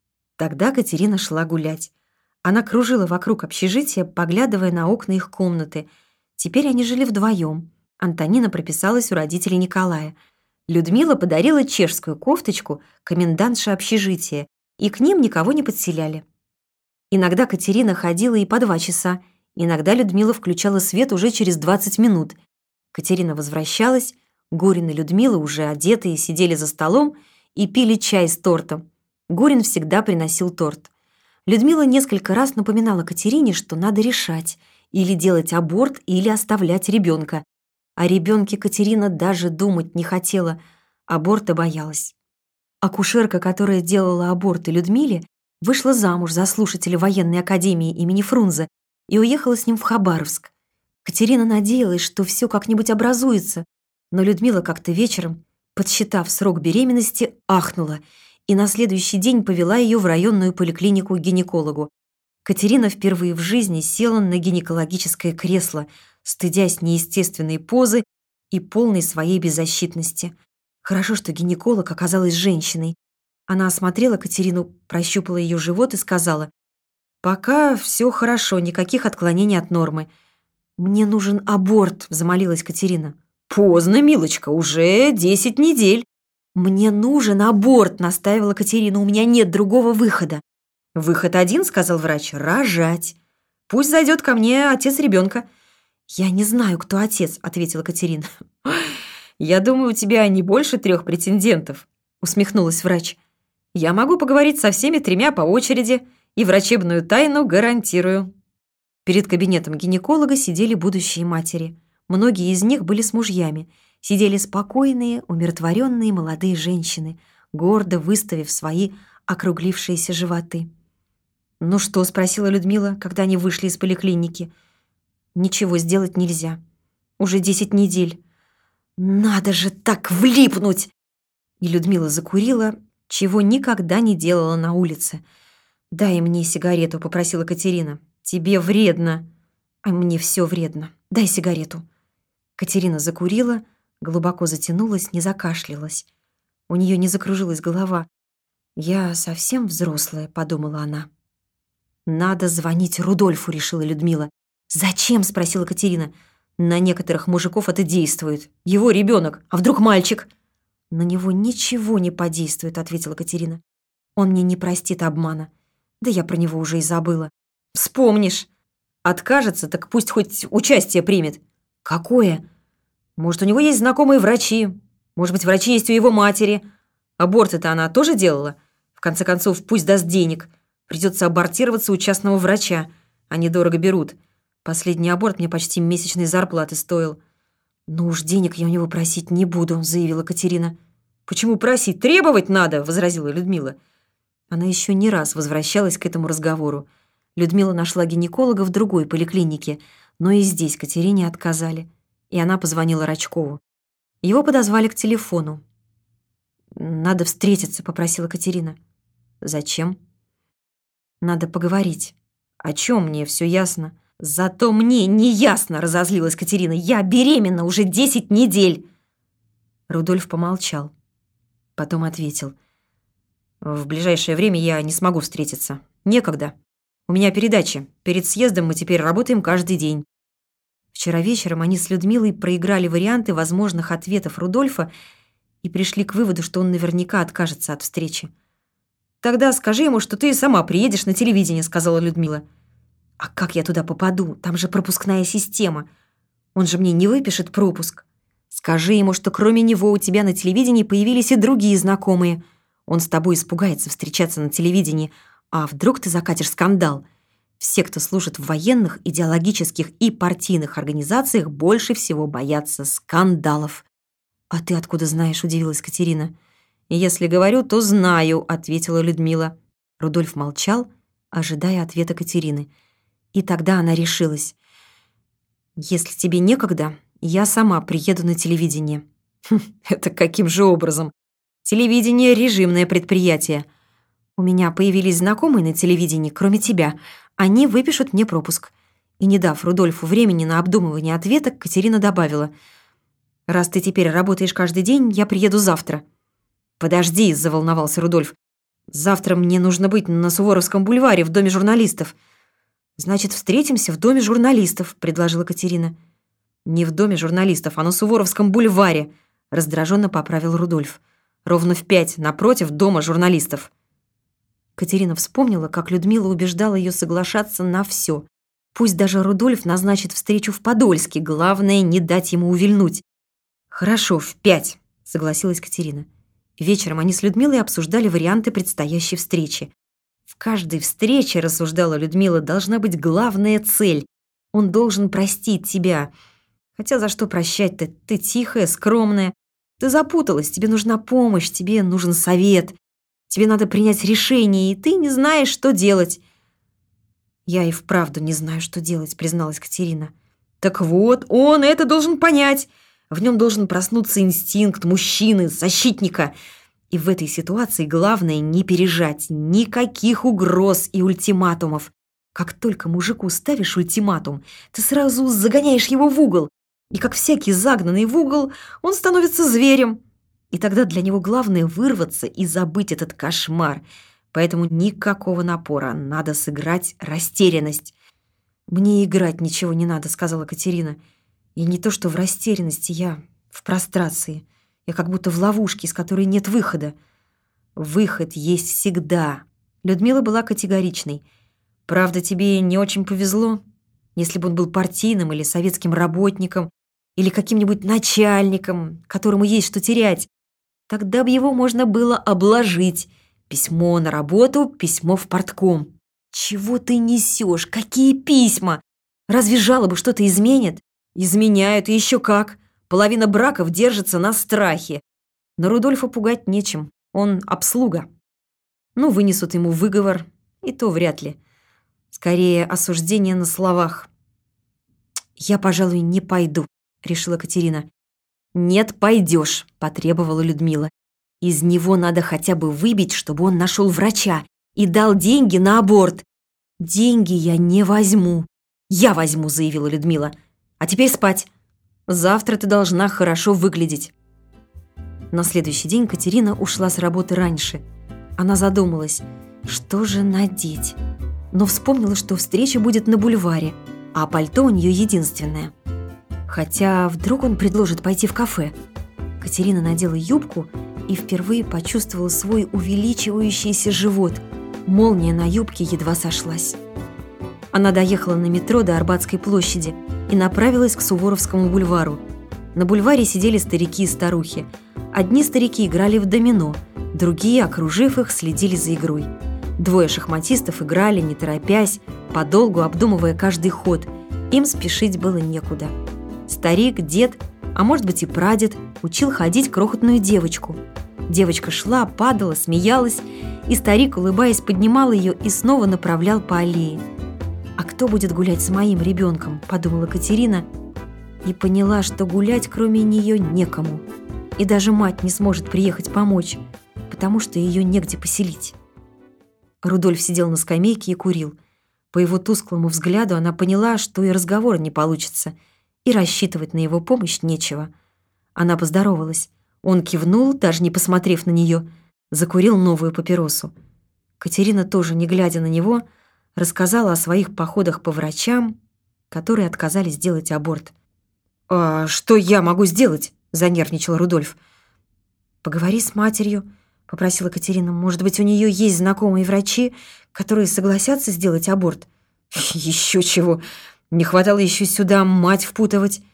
Тогда Катерина шла гулять. Она кружила вокруг общежития, поглядывая на окна их комнаты. Теперь они жили вдвоем. Антонина прописалась у родителей Николая. Людмила подарила чешскую кофточку комендантше общежития, и к ним никого не подселяли. Иногда Катерина ходила и по два часа, иногда Людмила включала свет уже через двадцать минут. Катерина возвращалась, Гурин и Людмила, уже одетые, сидели за столом и пили чай с тортом. Гурин всегда приносил торт. Людмила несколько раз напоминала Катерине, что надо решать, или делать аборт, или оставлять ребенка. О ребенке Катерина даже думать не хотела, аборта боялась. Акушерка, которая делала аборты Людмиле, вышла замуж за слушателя военной академии имени Фрунзе и уехала с ним в Хабаровск. Катерина надеялась, что все как-нибудь образуется, но Людмила как-то вечером, подсчитав срок беременности, ахнула и на следующий день повела ее в районную поликлинику к гинекологу. Катерина впервые в жизни села на гинекологическое кресло, стыдясь неестественной позы и полной своей беззащитности. Хорошо, что гинеколог оказалась женщиной. Она осмотрела Катерину, прощупала ее живот и сказала: «Пока все хорошо, никаких отклонений от нормы». «Мне нужен аборт», — взмолилась Катерина. «Поздно, милочка, уже десять недель». «Мне нужен аборт», — настаивала Катерина, — «у меня нет другого выхода». «Выход один», — сказал врач, — «рожать. Пусть зайдет ко мне отец ребенка». «Я не знаю, кто отец», — ответила Катерина. «Я думаю, у тебя не больше трех претендентов», — усмехнулась врач. «Я могу поговорить со всеми тремя по очереди и врачебную тайну гарантирую». Перед кабинетом гинеколога сидели будущие матери. Многие из них были с мужьями. Сидели спокойные, умиротворенные молодые женщины, гордо выставив свои округлившиеся животы. «Ну что?» — спросила Людмила, когда они вышли из поликлиники. «Ничего сделать нельзя. Уже десять недель». «Надо же так влипнуть!» И Людмила закурила, чего никогда не делала на улице. «Дай мне сигарету», — попросила Катерина. «Тебе вредно». «А мне все вредно. Дай сигарету». Катерина закурила, глубоко затянулась, не закашлялась. У нее не закружилась голова. «Я совсем взрослая», — подумала она. «Надо звонить Рудольфу», — решила Людмила. «Зачем?» — спросила Катерина. «На некоторых мужиков это действует. Его ребенок, а вдруг мальчик?» «На него ничего не подействует», — ответила Катерина. «Он мне не простит обмана. Да я про него уже и забыла». «Вспомнишь. Откажется, так пусть хоть участие примет». «Какое?» «Может, у него есть знакомые врачи. Может быть, врачи есть у его матери. Аборты-то она тоже делала. В конце концов, пусть даст денег. Придется абортироваться у частного врача. Они дорого берут. Последний аборт мне почти месячной зарплаты стоил». «Ну уж денег я у него просить не буду», — заявила Катерина. «Почему просить? Требовать надо», — возразила Людмила. Она еще не раз возвращалась к этому разговору. Людмила нашла гинеколога в другой поликлинике, но и здесь Катерине отказали. И она позвонила Рачкову. Его подозвали к телефону. «Надо встретиться», — попросила Катерина. «Зачем?» «Надо поговорить». «О чем? Мне все ясно». «Зато мне не ясно», — разозлилась Катерина. «Я беременна уже десять недель». Рудольф помолчал. Потом ответил. «В ближайшее время я не смогу встретиться. Некогда. У меня передачи. Перед съездом мы теперь работаем каждый день». Вчера вечером они с Людмилой проиграли варианты возможных ответов Рудольфа и пришли к выводу, что он наверняка откажется от встречи. «Тогда скажи ему, что ты сама приедешь на телевидение», — сказала Людмила. «А как я туда попаду? Там же пропускная система. Он же мне не выпишет пропуск». Скажи ему, что кроме него у тебя на телевидении появились и другие знакомые. Он с тобой испугается встречаться на телевидении. А вдруг ты закатишь скандал? Все, кто служит в военных, идеологических и партийных организациях, больше всего боятся скандалов». «А ты откуда знаешь?» – удивилась Катерина. «Если говорю, то знаю», – ответила Людмила. Рудольф молчал, ожидая ответа Катерины. И тогда она решилась. «Если тебе некогда, я сама приеду на телевидение». «Хм, это каким же образом? Телевидение – режимное предприятие. У меня появились знакомые на телевидении, кроме тебя. Они выпишут мне пропуск». И, не дав Рудольфу времени на обдумывание ответа, Катерина добавила: «Раз ты теперь работаешь каждый день, я приеду завтра». «Подожди», – заволновался Рудольф. «Завтра мне нужно быть на Суворовском бульваре в доме журналистов». «Значит, встретимся в доме журналистов», – предложила Катерина. «Не в доме журналистов, а на Суворовском бульваре», – раздраженно поправил Рудольф. «Ровно в пять, напротив дома журналистов». Катерина вспомнила, как Людмила убеждала ее соглашаться на все. Пусть даже Рудольф назначит встречу в Подольске, главное, не дать ему увильнуть. «Хорошо, в пять», — согласилась Катерина. Вечером они с Людмилой обсуждали варианты предстоящей встречи. В каждой встрече, рассуждала Людмила, должна быть главная цель. Он должен простить тебя. Хотя за что прощать-то? Ты тихая, скромная. Ты запуталась, тебе нужна помощь, тебе нужен совет. Тебе надо принять решение, и ты не знаешь, что делать. «Я и вправду не знаю, что делать», — призналась Катерина. «Так вот, он это должен понять. В нем должен проснуться инстинкт мужчины, защитника. И в этой ситуации главное не пережать никаких угроз и ультиматумов. Как только мужику ставишь ультиматум, ты сразу загоняешь его в угол. И как всякий загнанный в угол, он становится зверем. И тогда для него главное вырваться и забыть этот кошмар. Поэтому никакого напора, надо сыграть растерянность». «Мне играть ничего не надо», — сказала Катерина. «И не то, что в растерянности, я в прострации. Я как будто в ловушке, из которой нет выхода». «Выход есть всегда». Людмила была категоричной. «Правда, тебе не очень повезло. Если бы он был партийным или советским работником, или каким-нибудь начальником, которому есть что терять, тогда бы его можно было обложить. Письмо на работу, письмо в партком». «Чего ты несешь? Какие письма? Разве жалобы что-то изменят?» «Изменяют, и еще как. Половина браков держится на страхе. Но Рудольфа пугать нечем. Он обслуга. Ну, вынесут ему выговор, и то вряд ли. Скорее, осуждение на словах». «Я, пожалуй, не пойду», — решила Катерина. «Нет, пойдешь», — потребовала Людмила. «Из него надо хотя бы выбить, чтобы он нашел врача и дал деньги на аборт». «Деньги я не возьму». «Я возьму», — заявила Людмила. «А теперь спать. Завтра ты должна хорошо выглядеть». На следующий день Катерина ушла с работы раньше. Она задумалась, что же надеть. Но вспомнила, что встреча будет на бульваре, а пальто у нее единственное. Хотя вдруг он предложит пойти в кафе. Катерина надела юбку и впервые почувствовала свой увеличивающийся живот. Молния на юбке едва сошлась. Она доехала на метро до Арбатской площади и направилась к Суворовскому бульвару. На бульваре сидели старики и старухи. Одни старики играли в домино, другие, окружив их, следили за игрой. Двое шахматистов играли, не торопясь, подолгу обдумывая каждый ход. Им спешить было некуда. Старик, дед, а может быть и прадед, учил ходить крохотную девочку. Девочка шла, падала, смеялась, и старик, улыбаясь, поднимал ее и снова направлял по аллее. «А кто будет гулять с моим ребенком?» – подумала Катерина и поняла, что гулять кроме нее некому. И даже мать не сможет приехать помочь, потому что ее негде поселить. Рудольф сидел на скамейке и курил. По его тусклому взгляду она поняла, что и разговора не получится, и рассчитывать на его помощь нечего. Она поздоровалась. Он кивнул, даже не посмотрев на нее, закурил новую папиросу. Катерина, тоже не глядя на него, рассказала о своих походах по врачам, которые отказались делать аборт. «А что я могу сделать?» – занервничал Рудольф. «Поговори с матерью», – попросила Катерина. «Может быть, у нее есть знакомые врачи, которые согласятся сделать аборт?» «Еще чего! Не хватало еще сюда мать впутывать.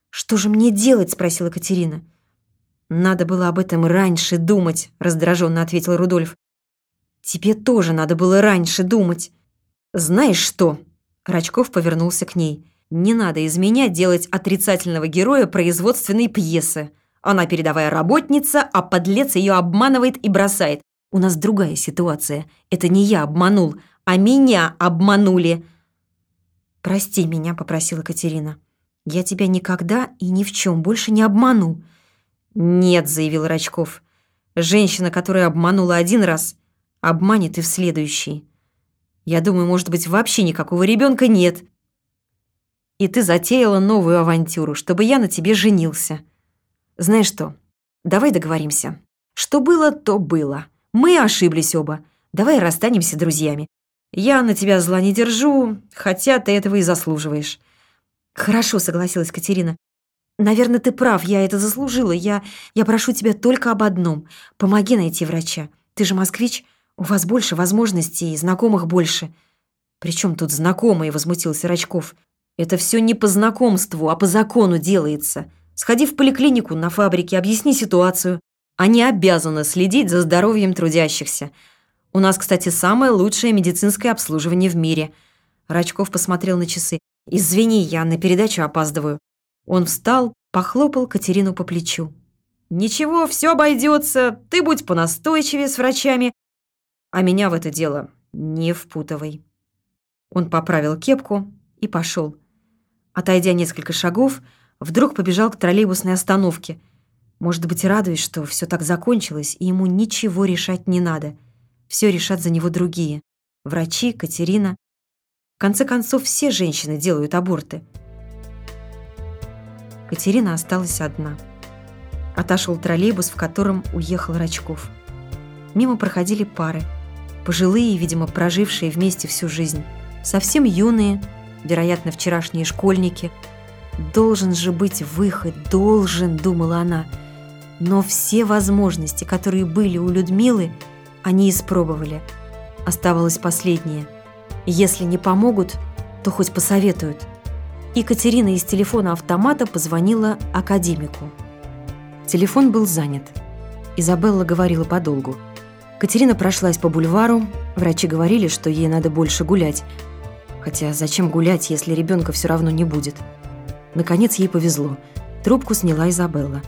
«Что же мне делать?» — спросила Катерина. «Надо было об этом раньше думать», — раздраженно ответил Рудольф. «Тебе тоже надо было раньше думать». «Знаешь что?» — Рачков повернулся к ней. «Не надо из меня делать отрицательного героя производственной пьесы. Она передовая работница, а подлец ее обманывает и бросает. У нас другая ситуация. Это не я обманул, а меня обманули». «Прости меня», — попросила Катерина. «Я тебя никогда и ни в чем больше не обману». «Нет», — заявил Рачков. «Женщина, которая обманула один раз, обманет и в следующий. Я думаю, может быть, вообще никакого ребенка нет. И ты затеяла новую авантюру, чтобы я на тебе женился. Знаешь что, давай договоримся. Что было, то было. Мы ошиблись оба. Давай расстанемся друзьями. Я на тебя зла не держу, хотя ты этого и заслуживаешь». «Хорошо», — согласилась Катерина. «Наверное, ты прав, я это заслужила. Я, я прошу тебя только об одном. Помоги найти врача. Ты же москвич, у вас больше возможностей и знакомых больше». «При чем тут знакомые?» — возмутился Рачков. «Это все не по знакомству, а по закону делается. Сходи в поликлинику на фабрике, объясни ситуацию. Они обязаны следить за здоровьем трудящихся. У нас, кстати, самое лучшее медицинское обслуживание в мире». Рачков посмотрел на часы. «Извини, я на передачу опаздываю». Он встал, похлопал Катерину по плечу. «Ничего, все обойдется. Ты будь понастойчивее с врачами, а меня в это дело не впутывай». Он поправил кепку и пошел. Отойдя несколько шагов, вдруг побежал к троллейбусной остановке. Может быть, радуясь, что все так закончилось, и ему ничего решать не надо. Все решат за него другие. Врачи, Катерина. В конце концов, все женщины делают аборты. Катерина осталась одна. Отошел троллейбус, в котором уехал Рачков. Мимо проходили пары. Пожилые, видимо, прожившие вместе всю жизнь. Совсем юные, вероятно, вчерашние школьники. «Должен же быть выход, должен», — думала она. Но все возможности, которые были у Людмилы, они испробовали. Оставалось последнее. Если не помогут, то хоть посоветуют. И Катерина из телефона автомата позвонила академику. Телефон был занят. Изабелла говорила подолгу. Катерина прошлась по бульвару. Врачи говорили, что ей надо больше гулять. Хотя зачем гулять, если ребенка все равно не будет? Наконец ей повезло. Трубку сняла Изабелла.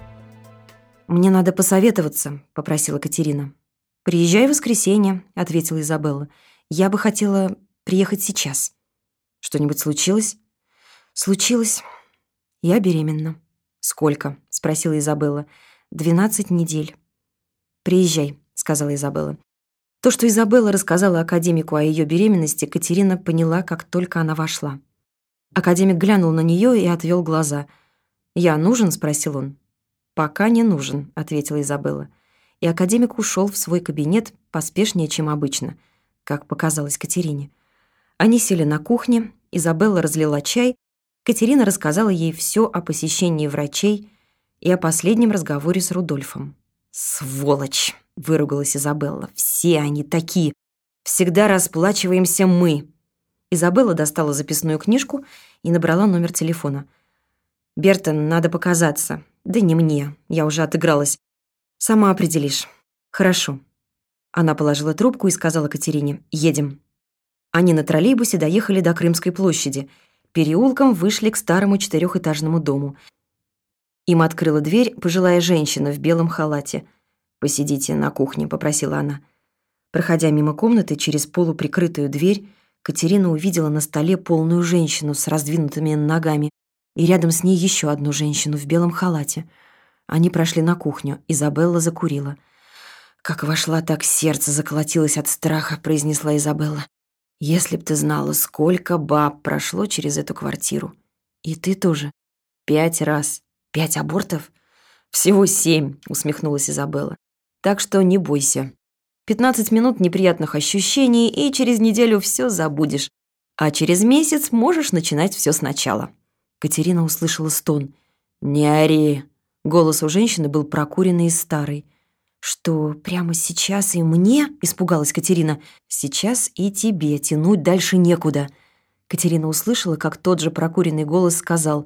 «Мне надо посоветоваться», — попросила Катерина. «Приезжай в воскресенье», — ответила Изабелла. «Я бы хотела приехать сейчас». «Что-нибудь случилось?» «Случилось. Я беременна». «Сколько?» — спросила Изабелла. «Двенадцать недель». «Приезжай», — сказала Изабелла. То, что Изабелла рассказала академику о ее беременности, Катерина поняла, как только она вошла. Академик глянул на нее и отвел глаза. «Я нужен?» — спросил он. «Пока не нужен», — ответила Изабелла. И академик ушел в свой кабинет поспешнее, чем обычно, как показалось Катерине. Они сели на кухне, Изабелла разлила чай, Катерина рассказала ей все о посещении врачей и о последнем разговоре с Рудольфом. «Сволочь!» — выругалась Изабелла. «Все они такие. Всегда расплачиваемся мы». Изабелла достала записную книжку и набрала номер телефона. «Бертон, надо показаться». «Да не мне, я уже отыгралась. Сама определишь». «Хорошо». Она положила трубку и сказала Катерине: «Едем». Они на троллейбусе доехали до Крымской площади. Переулком вышли к старому четырехэтажному дому. Им открыла дверь пожилая женщина в белом халате. «Посидите на кухне», — попросила она. Проходя мимо комнаты через полуприкрытую дверь, Катерина увидела на столе полную женщину с раздвинутыми ногами и рядом с ней еще одну женщину в белом халате. Они прошли на кухню. Изабелла закурила. «Как вошла, так сердце заколотилось от страха», — произнесла Изабелла. «Если б ты знала, сколько баб прошло через эту квартиру. И ты тоже. Пять раз. Пять абортов?» «Всего семь», — усмехнулась Изабелла. «Так что не бойся. Пятнадцать минут неприятных ощущений, и через неделю все забудешь. А через месяц можешь начинать все сначала». Катерина услышала стон. «Не ори». Голос у женщины был прокуренный и старый. «Что, прямо сейчас и мне?» — испугалась Катерина. «Сейчас и тебе, тянуть дальше некуда». Катерина услышала, как тот же прокуренный голос сказал: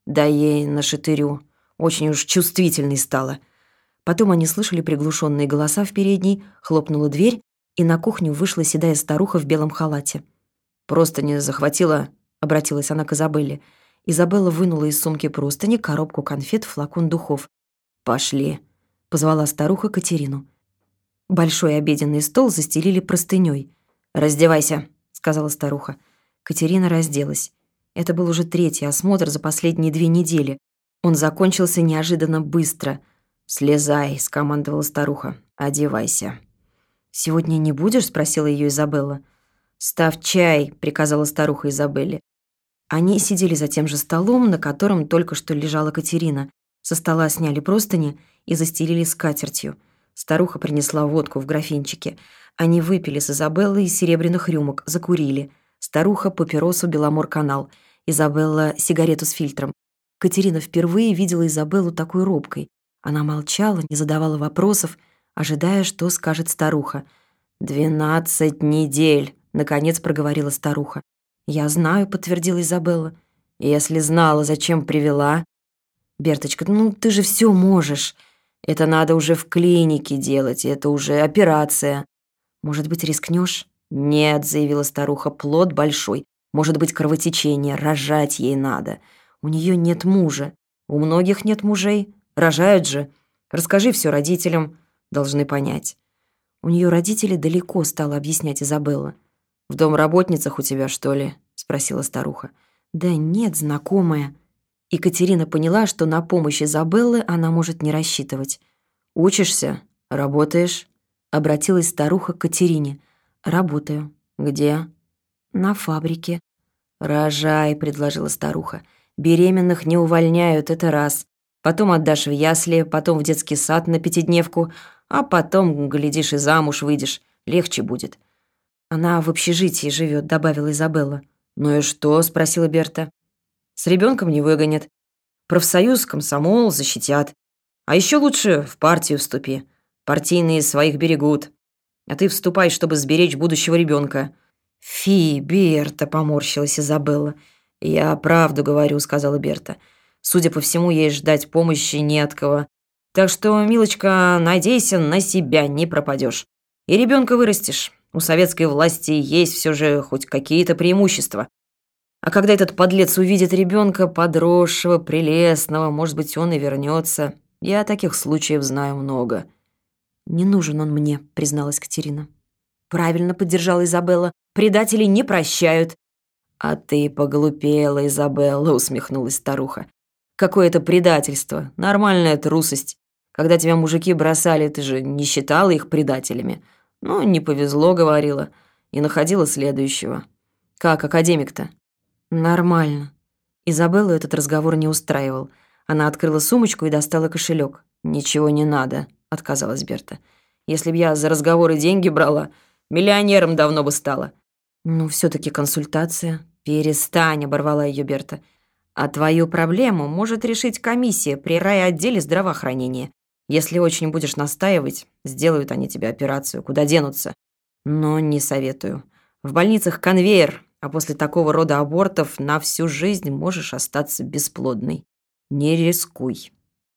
дай ей нашатырю. Очень уж чувствительной стала». Потом они слышали приглушенные голоса в передней, хлопнула дверь, и на кухню вышла седая старуха в белом халате. «Простыни захватила?» — обратилась она к Изабелле. Изабелла вынула из сумки простыни, коробку конфет, флакон духов. «Пошли», — позвала старуха Катерину. Большой обеденный стол застелили простынёй. «Раздевайся», — сказала старуха. Катерина разделась. Это был уже третий осмотр за последние две недели. Он закончился неожиданно быстро. «Слезай», — скомандовала старуха. «Одевайся». «Сегодня не будешь?» — спросила ее Изабелла. «Ставь чай», — приказала старуха Изабелле. Они сидели за тем же столом, на котором только что лежала Катерина. Со стола сняли простыни и застелили скатертью. Старуха принесла водку в графинчике. Они выпили с Изабеллой из серебряных рюмок, закурили. Старуха — папиросу «Беломор-канал», Изабелла — сигарету с фильтром. Катерина впервые видела Изабеллу такой робкой. Она молчала, не задавала вопросов, ожидая, что скажет старуха. «Двенадцать недель», — наконец проговорила старуха. «Я знаю», — подтвердила Изабелла. «Если знала, зачем привела?» «Берточка, ну ты же все можешь. Это надо уже в клинике делать, это уже операция». «Может быть, рискнешь?» «Нет», — заявила старуха, — «плод большой. Может быть, кровотечение, рожать ей надо. У нее нет мужа. У многих нет мужей. Рожают же. Расскажи все родителям. Должны понять». «У нее родители далеко», — стала объяснять Изабелла. «В домработницах у тебя, что ли?» — спросила старуха. «Да нет, знакомая». Екатерина поняла, что на помощь Изабеллы она может не рассчитывать. «Учишься? Работаешь?» — обратилась старуха к Катерине. «Работаю». «Где?» «На фабрике». «Рожай», — предложила старуха. «Беременных не увольняют, это раз. Потом отдашь в ясли, потом в детский сад на пятидневку, а потом, глядишь, и замуж выйдешь. Легче будет». «Она в общежитии живет», — добавила Изабелла. «Ну и что?» — спросила Берта. «С ребенком не выгонят. Профсоюз, комсомол защитят. А еще лучше в партию вступи. Партийные своих берегут. А ты вступай, чтобы сберечь будущего ребенка». «Фи, Берта», — поморщилась Изабелла. «Я правду говорю», — сказала Берта. «Судя по всему, ей ждать помощи не от кого. Так что, милочка, надейся на себя, не пропадешь. И ребенка вырастешь. У советской власти есть все же хоть какие-то преимущества. А когда этот подлец увидит ребенка подросшего, прелестного, может быть, он и вернется. Я таких случаев знаю много». «Не нужен он мне», — призналась Катерина. «Правильно», — поддержала Изабелла. «Предателей не прощают». «А ты поглупела, Изабелла», — усмехнулась старуха. «Какое это предательство? Нормальная трусость. Когда тебя мужики бросали, ты же не считала их предателями. Ну, не повезло, говорила, и находила следующего. Как академик-то?» «Нормально». Изабеллу этот разговор не устраивал. Она открыла сумочку и достала кошелек. «Ничего не надо», — отказалась Берта. «Если б я за разговоры деньги брала, миллионером давно бы стала». «Ну, все-таки консультация». «Перестань», — оборвала ее Берта. «А твою проблему может решить комиссия при райотделе здравоохранения. Если очень будешь настаивать, сделают они тебе операцию, куда денутся. Но не советую. В больницах конвейер, а после такого рода абортов на всю жизнь можешь остаться бесплодной. Не рискуй».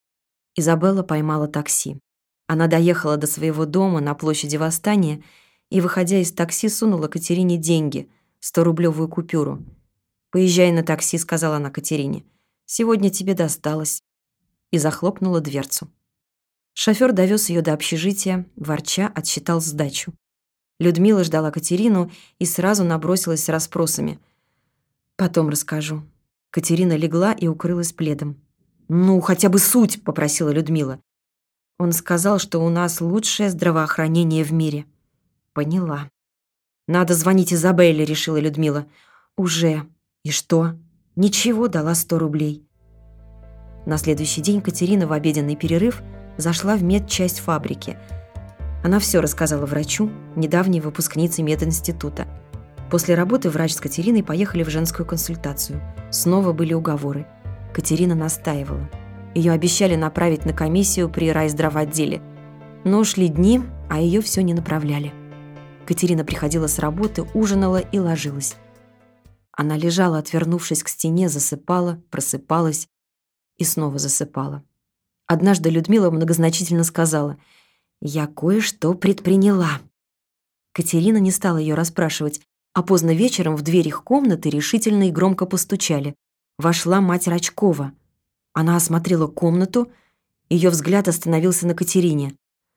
Изабелла поймала такси. Она доехала до своего дома на площади Восстания и, выходя из такси, сунула Катерине деньги, сторублевую купюру. «Поезжай на такси», — сказала она Катерине. «Сегодня тебе досталось». И захлопнула дверцу. Шофёр довез ее до общежития, ворча отсчитал сдачу. Людмила ждала Катерину и сразу набросилась с расспросами. «Потом расскажу». Катерина легла и укрылась пледом. «Ну, хотя бы суть», — попросила Людмила. «Он сказал, что у нас лучшее здравоохранение в мире». «Поняла». «Надо звонить Изабелле», — решила Людмила. «Уже. И что?» «Ничего», — дала сто рублей. На следующий день Катерина в обеденный перерыв зашла в медчасть фабрики. Она все рассказала врачу, недавней выпускнице мединститута. После работы врач с Катериной поехали в женскую консультацию. Снова были уговоры. Катерина настаивала. Ее обещали направить на комиссию при райздравотделе. Но шли дни, а ее все не направляли. Катерина приходила с работы, ужинала и ложилась. Она лежала, отвернувшись к стене, засыпала, просыпалась, и снова засыпала. Однажды Людмила многозначительно сказала: «Я кое-что предприняла». Катерина не стала ее расспрашивать, а поздно вечером в дверь их комнаты решительно и громко постучали. Вошла мать Рачкова. Она осмотрела комнату, ее взгляд остановился на Катерине.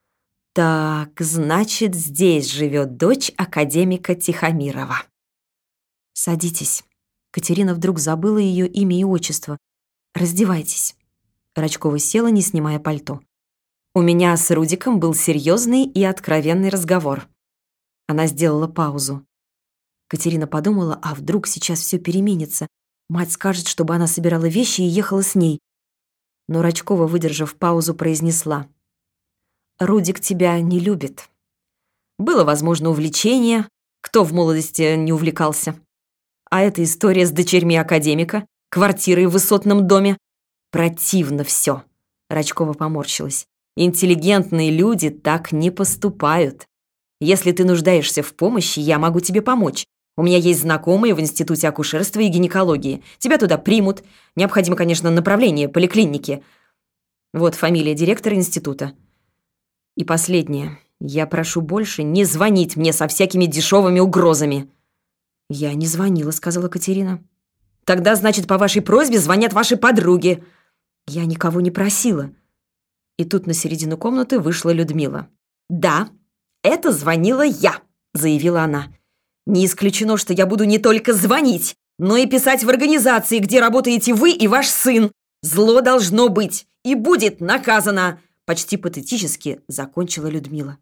«Так, значит, здесь живет дочь академика Тихомирова». «Садитесь». Катерина вдруг забыла ее имя и отчество. «Раздевайтесь». Рачкова села, не снимая пальто. «У меня с Рудиком был серьезный и откровенный разговор». Она сделала паузу. Катерина подумала, а вдруг сейчас все переменится. Мать скажет, чтобы она собирала вещи и ехала с ней. Но Рачкова, выдержав паузу, произнесла: «Рудик тебя не любит. Было, возможно, увлечение. Кто в молодости не увлекался? А эта история с дочерьми академика, квартирой в высотном доме. Противно все». Рачкова поморщилась. «Интеллигентные люди так не поступают. Если ты нуждаешься в помощи, я могу тебе помочь. У меня есть знакомые в Институте акушерства и гинекологии. Тебя туда примут. Необходимо, конечно, направление поликлиники. Вот фамилия директора института. И последнее. Я прошу больше не звонить мне со всякими дешевыми угрозами». «Я не звонила», — сказала Катерина. «Тогда, значит, по вашей просьбе звонят ваши подруги». «Я никого не просила». И тут на середину комнаты вышла Людмила. «Да, это звонила я», — заявила она. «Не исключено, что я буду не только звонить, но и писать в организации, где работаете вы и ваш сын. Зло должно быть и будет наказано», — почти патетически закончила Людмила.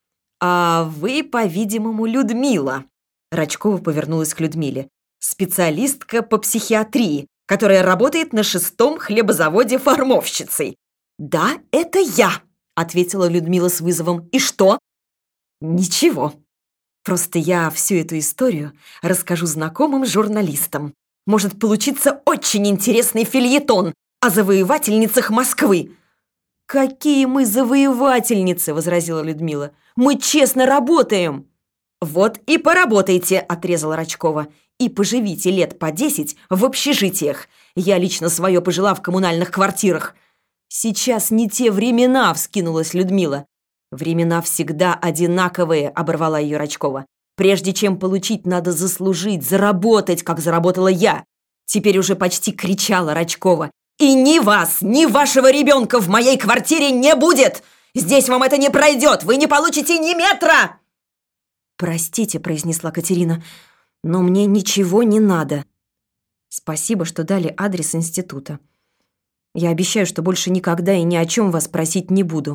«А вы, по-видимому, Людмила», — Рачкова повернулась к Людмиле, «специалистка по психиатрии, которая работает на шестом хлебозаводе формовщицей». «Да, это я», — ответила Людмила с вызовом. «И что?» «Ничего. Просто я всю эту историю расскажу знакомым журналистам. Может получиться очень интересный фельетон о завоевательницах Москвы». «Какие мы завоевательницы!» — возразила Людмила. «Мы честно работаем!» «Вот и поработайте!» — отрезала Рачкова. «И поживите лет по десять в общежитиях. Я лично свое пожила в коммунальных квартирах». «Сейчас не те времена!» — вскинулась Людмила. «Времена всегда одинаковые», — оборвала ее Рачкова. «Прежде чем получить, надо заслужить, заработать, как заработала я». Теперь уже почти кричала Рачкова. «И ни вас, ни вашего ребенка в моей квартире не будет! Здесь вам это не пройдет! Вы не получите ни метра!» «Простите», — произнесла Катерина, — «но мне ничего не надо. Спасибо, что дали адрес института. Я обещаю, что больше никогда и ни о чем вас просить не буду».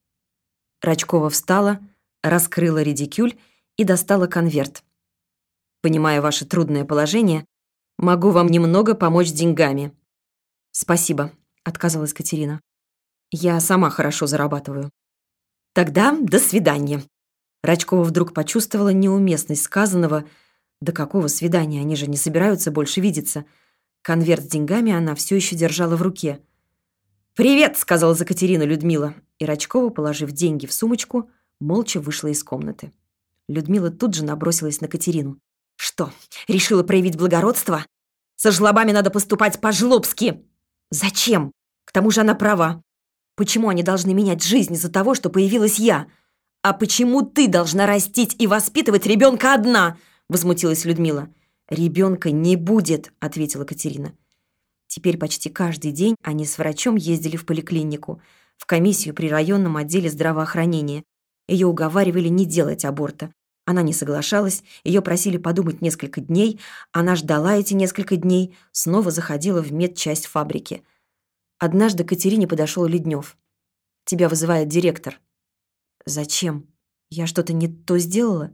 Рачкова встала, раскрыла редикюль и достала конверт. «Понимая ваше трудное положение, могу вам немного помочь деньгами». «Спасибо», — отказалась Катерина. «Я сама хорошо зарабатываю». «Тогда до свидания». Рачкова вдруг почувствовала неуместность сказанного. До какого свидания? Они же не собираются больше видеться. Конверт с деньгами она все еще держала в руке. «Привет», — сказала за Катерину Людмила. И Рачкова, положив деньги в сумочку, молча вышла из комнаты. Людмила тут же набросилась на Катерину. «Что, решила проявить благородство? Со жлобами надо поступать по-жлобски». «Зачем? К тому же она права. Почему они должны менять жизнь из-за того, что появилась я? А почему ты должна растить и воспитывать ребенка одна?» — возмутилась Людмила. «Ребенка не будет», — ответила Катерина. Теперь почти каждый день они с врачом ездили в поликлинику, в комиссию при районном отделе здравоохранения. Ее уговаривали не делать аборта. Она не соглашалась, ее просили подумать несколько дней, она ждала эти несколько дней, снова заходила в медчасть фабрики. Однажды к Катерине подошел Леднев. «Тебя вызывает директор». «Зачем? Я что-то не то сделала?»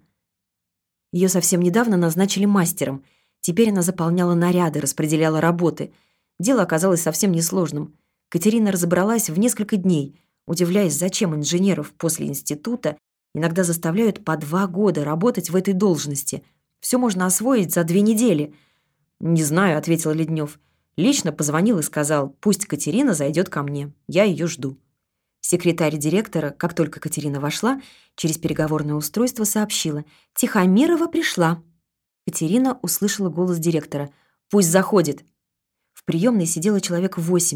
Ее совсем недавно назначили мастером. Теперь она заполняла наряды, распределяла работы. Дело оказалось совсем несложным. Катерина разобралась в несколько дней, удивляясь, зачем инженеров после института иногда заставляют по два года работать в этой должности. Все можно освоить за две недели. «Не знаю», — ответил Леднев. Лично позвонил и сказал, пусть Катерина зайдет ко мне. Я ее жду. Секретарь директора, как только Катерина вошла, через переговорное устройство сообщила: «Тихомирова пришла». Катерина услышала голос директора. «Пусть заходит». В приемной сидело человек восемь.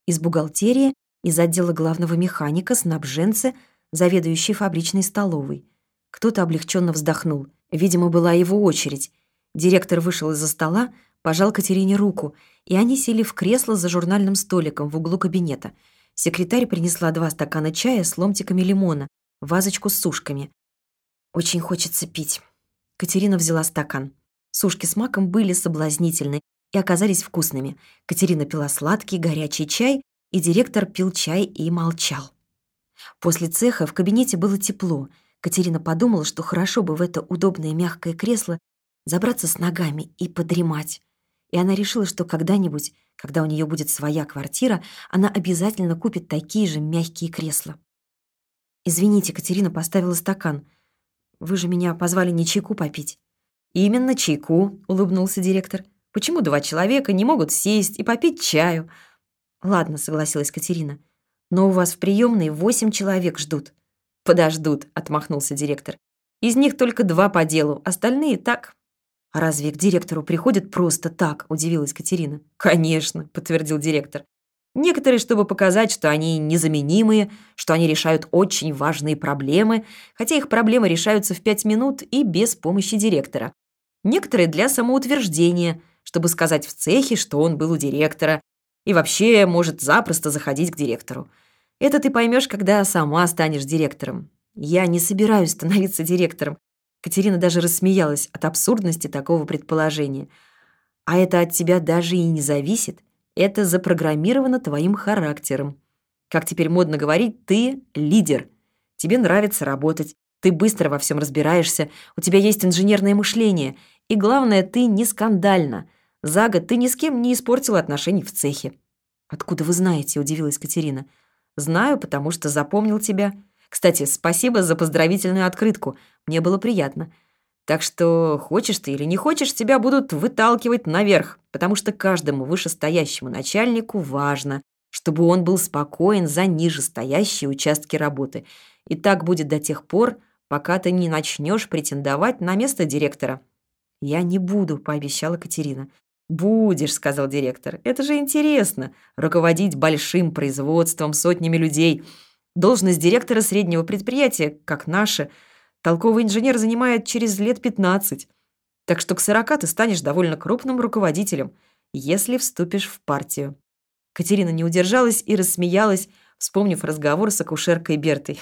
Из бухгалтерии, из отдела главного механика, снабженцы, заведующий фабричной столовой. Кто-то облегченно вздохнул. Видимо, была его очередь. Директор вышел из-за стола, пожал Катерине руку, и они сели в кресло за журнальным столиком в углу кабинета. Секретарь принесла два стакана чая с ломтиками лимона, вазочку с сушками. «Очень хочется пить». Катерина взяла стакан. Сушки с маком были соблазнительны и оказались вкусными. Катерина пила сладкий, горячий чай, и директор пил чай и молчал. После цеха в кабинете было тепло. Катерина подумала, что хорошо бы в это удобное мягкое кресло забраться с ногами и подремать. И она решила, что когда-нибудь, когда у нее будет своя квартира, она обязательно купит такие же мягкие кресла. «Извините», — Катерина поставила стакан. «Вы же меня позвали не чайку попить». «Именно чайку», — улыбнулся директор. «Почему два человека не могут сесть и попить чаю?» «Ладно», — согласилась Катерина. «Но у вас в приемной восемь человек ждут». «Подождут», — отмахнулся директор. «Из них только два по делу, остальные так». «А разве к директору приходят просто так?» — удивилась Катерина. «Конечно», — подтвердил директор. «Некоторые, чтобы показать, что они незаменимые, что они решают очень важные проблемы, хотя их проблемы решаются в пять минут и без помощи директора. Некоторые для самоутверждения, чтобы сказать в цехе, что он был у директора, и вообще может запросто заходить к директору. Это ты поймешь, когда сама станешь директором. Я не собираюсь становиться директором». Катерина даже рассмеялась от абсурдности такого предположения. «А это от тебя даже и не зависит. Это запрограммировано твоим характером. Как теперь модно говорить, ты лидер. Тебе нравится работать, ты быстро во всем разбираешься, у тебя есть инженерное мышление. И главное, ты не скандальна. За год ты ни с кем не испортила отношений в цехе». «Откуда вы знаете?» – удивилась Катерина. «Знаю, потому что запомнил тебя. Кстати, спасибо за поздравительную открытку. Мне было приятно. Так что, хочешь ты или не хочешь, тебя будут выталкивать наверх, потому что каждому вышестоящему начальнику важно, чтобы он был спокоен за нижестоящие участки работы. И так будет до тех пор, пока ты не начнешь претендовать на место директора». «Я не буду», — пообещала Катерина. «Будешь», — сказал директор. «Это же интересно — руководить большим производством, сотнями людей. Должность директора среднего предприятия, как наше, толковый инженер занимает через лет пятнадцать. Так что к сорока ты станешь довольно крупным руководителем, если вступишь в партию». Катерина не удержалась и рассмеялась, вспомнив разговор с акушеркой Бертой.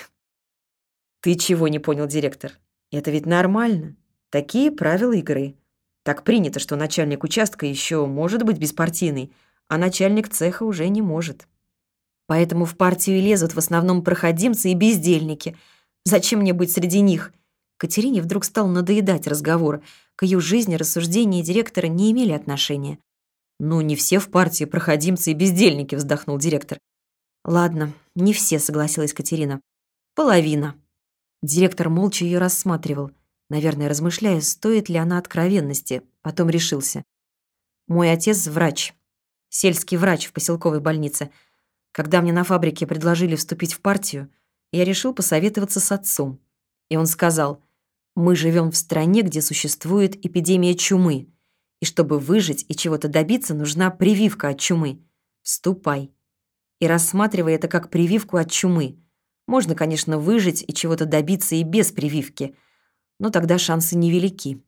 «Ты чего не понял, директор? Это ведь нормально. Такие правила игры. Так принято, что начальник участка еще может быть беспартийный, а начальник цеха уже не может. Поэтому в партию и лезут в основном проходимцы и бездельники. Зачем мне быть среди них?» Катерине вдруг стал надоедать разговор. К ее жизни рассуждения директора не имели отношения. «Ну, не все в партии проходимцы и бездельники», — вздохнул директор. «Ладно, не все», — согласилась Катерина. «Половина». Директор молча ее рассматривал, наверное, размышляя, стоит ли она откровенности. Потом решился. «Мой отец — врач, сельский врач в поселковой больнице. Когда мне на фабрике предложили вступить в партию, я решил посоветоваться с отцом. И он сказал: мы живем в стране, где существует эпидемия чумы, и чтобы выжить и чего-то добиться, нужна прививка от чумы. Вступай. И рассматривай это как прививку от чумы. Можно, конечно, выжить и чего-то добиться и без прививки, но тогда шансы невелики».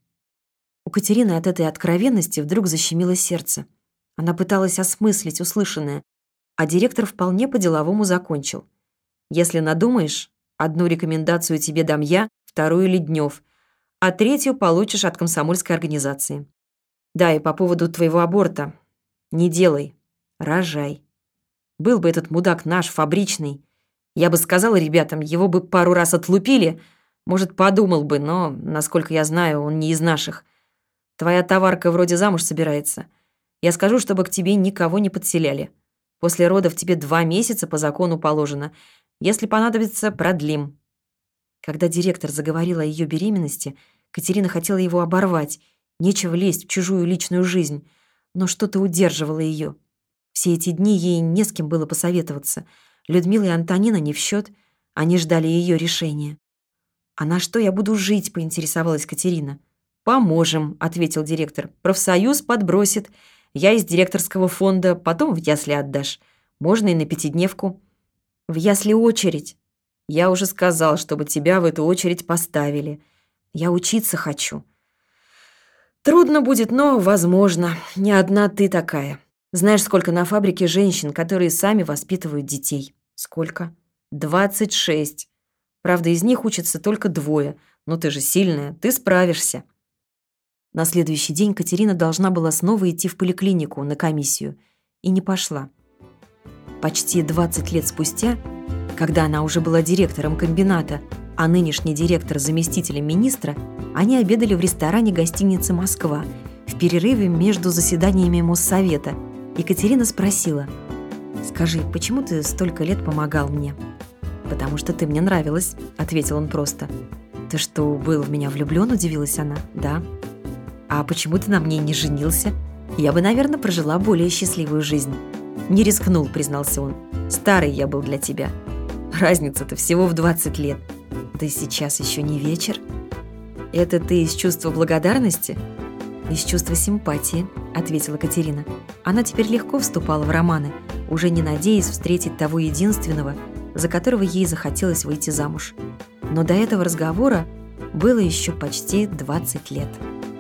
У Катерины от этой откровенности вдруг защемило сердце. Она пыталась осмыслить услышанное, а директор вполне по-деловому закончил. «Если надумаешь, одну рекомендацию тебе дам я, вторую — Леднев, а третью получишь от комсомольской организации. Да, и по поводу твоего аборта. Не делай, рожай. Был бы этот мудак наш, фабричный, я бы сказала ребятам, его бы пару раз отлупили, может, подумал бы, но, насколько я знаю, он не из наших. Твоя товарка вроде замуж собирается. Я скажу, чтобы к тебе никого не подселяли. После родов тебе два месяца по закону положено. Если понадобится, продлим». Когда директор заговорил о ее беременности, Катерина хотела его оборвать. Нечего лезть в чужую личную жизнь. Но что-то удерживало ее. Все эти дни ей не с кем было посоветоваться. Людмила и Антонина не в счет. Они ждали ее решения. «А на что я буду жить?» — поинтересовалась Катерина. «Поможем», — ответил директор. «Профсоюз подбросит. Я из директорского фонда, потом в ясли отдашь. Можно и на пятидневку. В ясли очередь. Я уже сказал, чтобы тебя в эту очередь поставили. Я учиться хочу. Трудно будет, но возможно. Не одна ты такая. Знаешь, сколько на фабрике женщин, которые сами воспитывают детей? Сколько? Двадцать шесть. Правда, из них учатся только двое. Но ты же сильная, ты справишься. На следующий день Катерина должна была снова идти в поликлинику на комиссию. И не пошла. Почти двадцать лет спустя, когда она уже была директором комбината, а нынешний директор заместителем министра, они обедали в ресторане гостиницы «Москва» в перерыве между заседаниями Моссовета. Екатерина спросила: «Скажи, почему ты столько лет помогал мне?» «Потому что ты мне нравилась», — ответил он просто. «Ты что, был в меня влюблен?» — удивилась она. «Да». «А почему ты на мне не женился? Я бы, наверное, прожила более счастливую жизнь». «Не рискнул», — признался он. «Старый я был для тебя. Разница-то всего в двадцать лет. Да сейчас еще не вечер». «Это ты из чувства благодарности?» «Из чувства симпатии», — ответила Катерина. Она теперь легко вступала в романы, уже не надеясь встретить того единственного, за которого ей захотелось выйти замуж. Но до этого разговора было еще почти двадцать лет.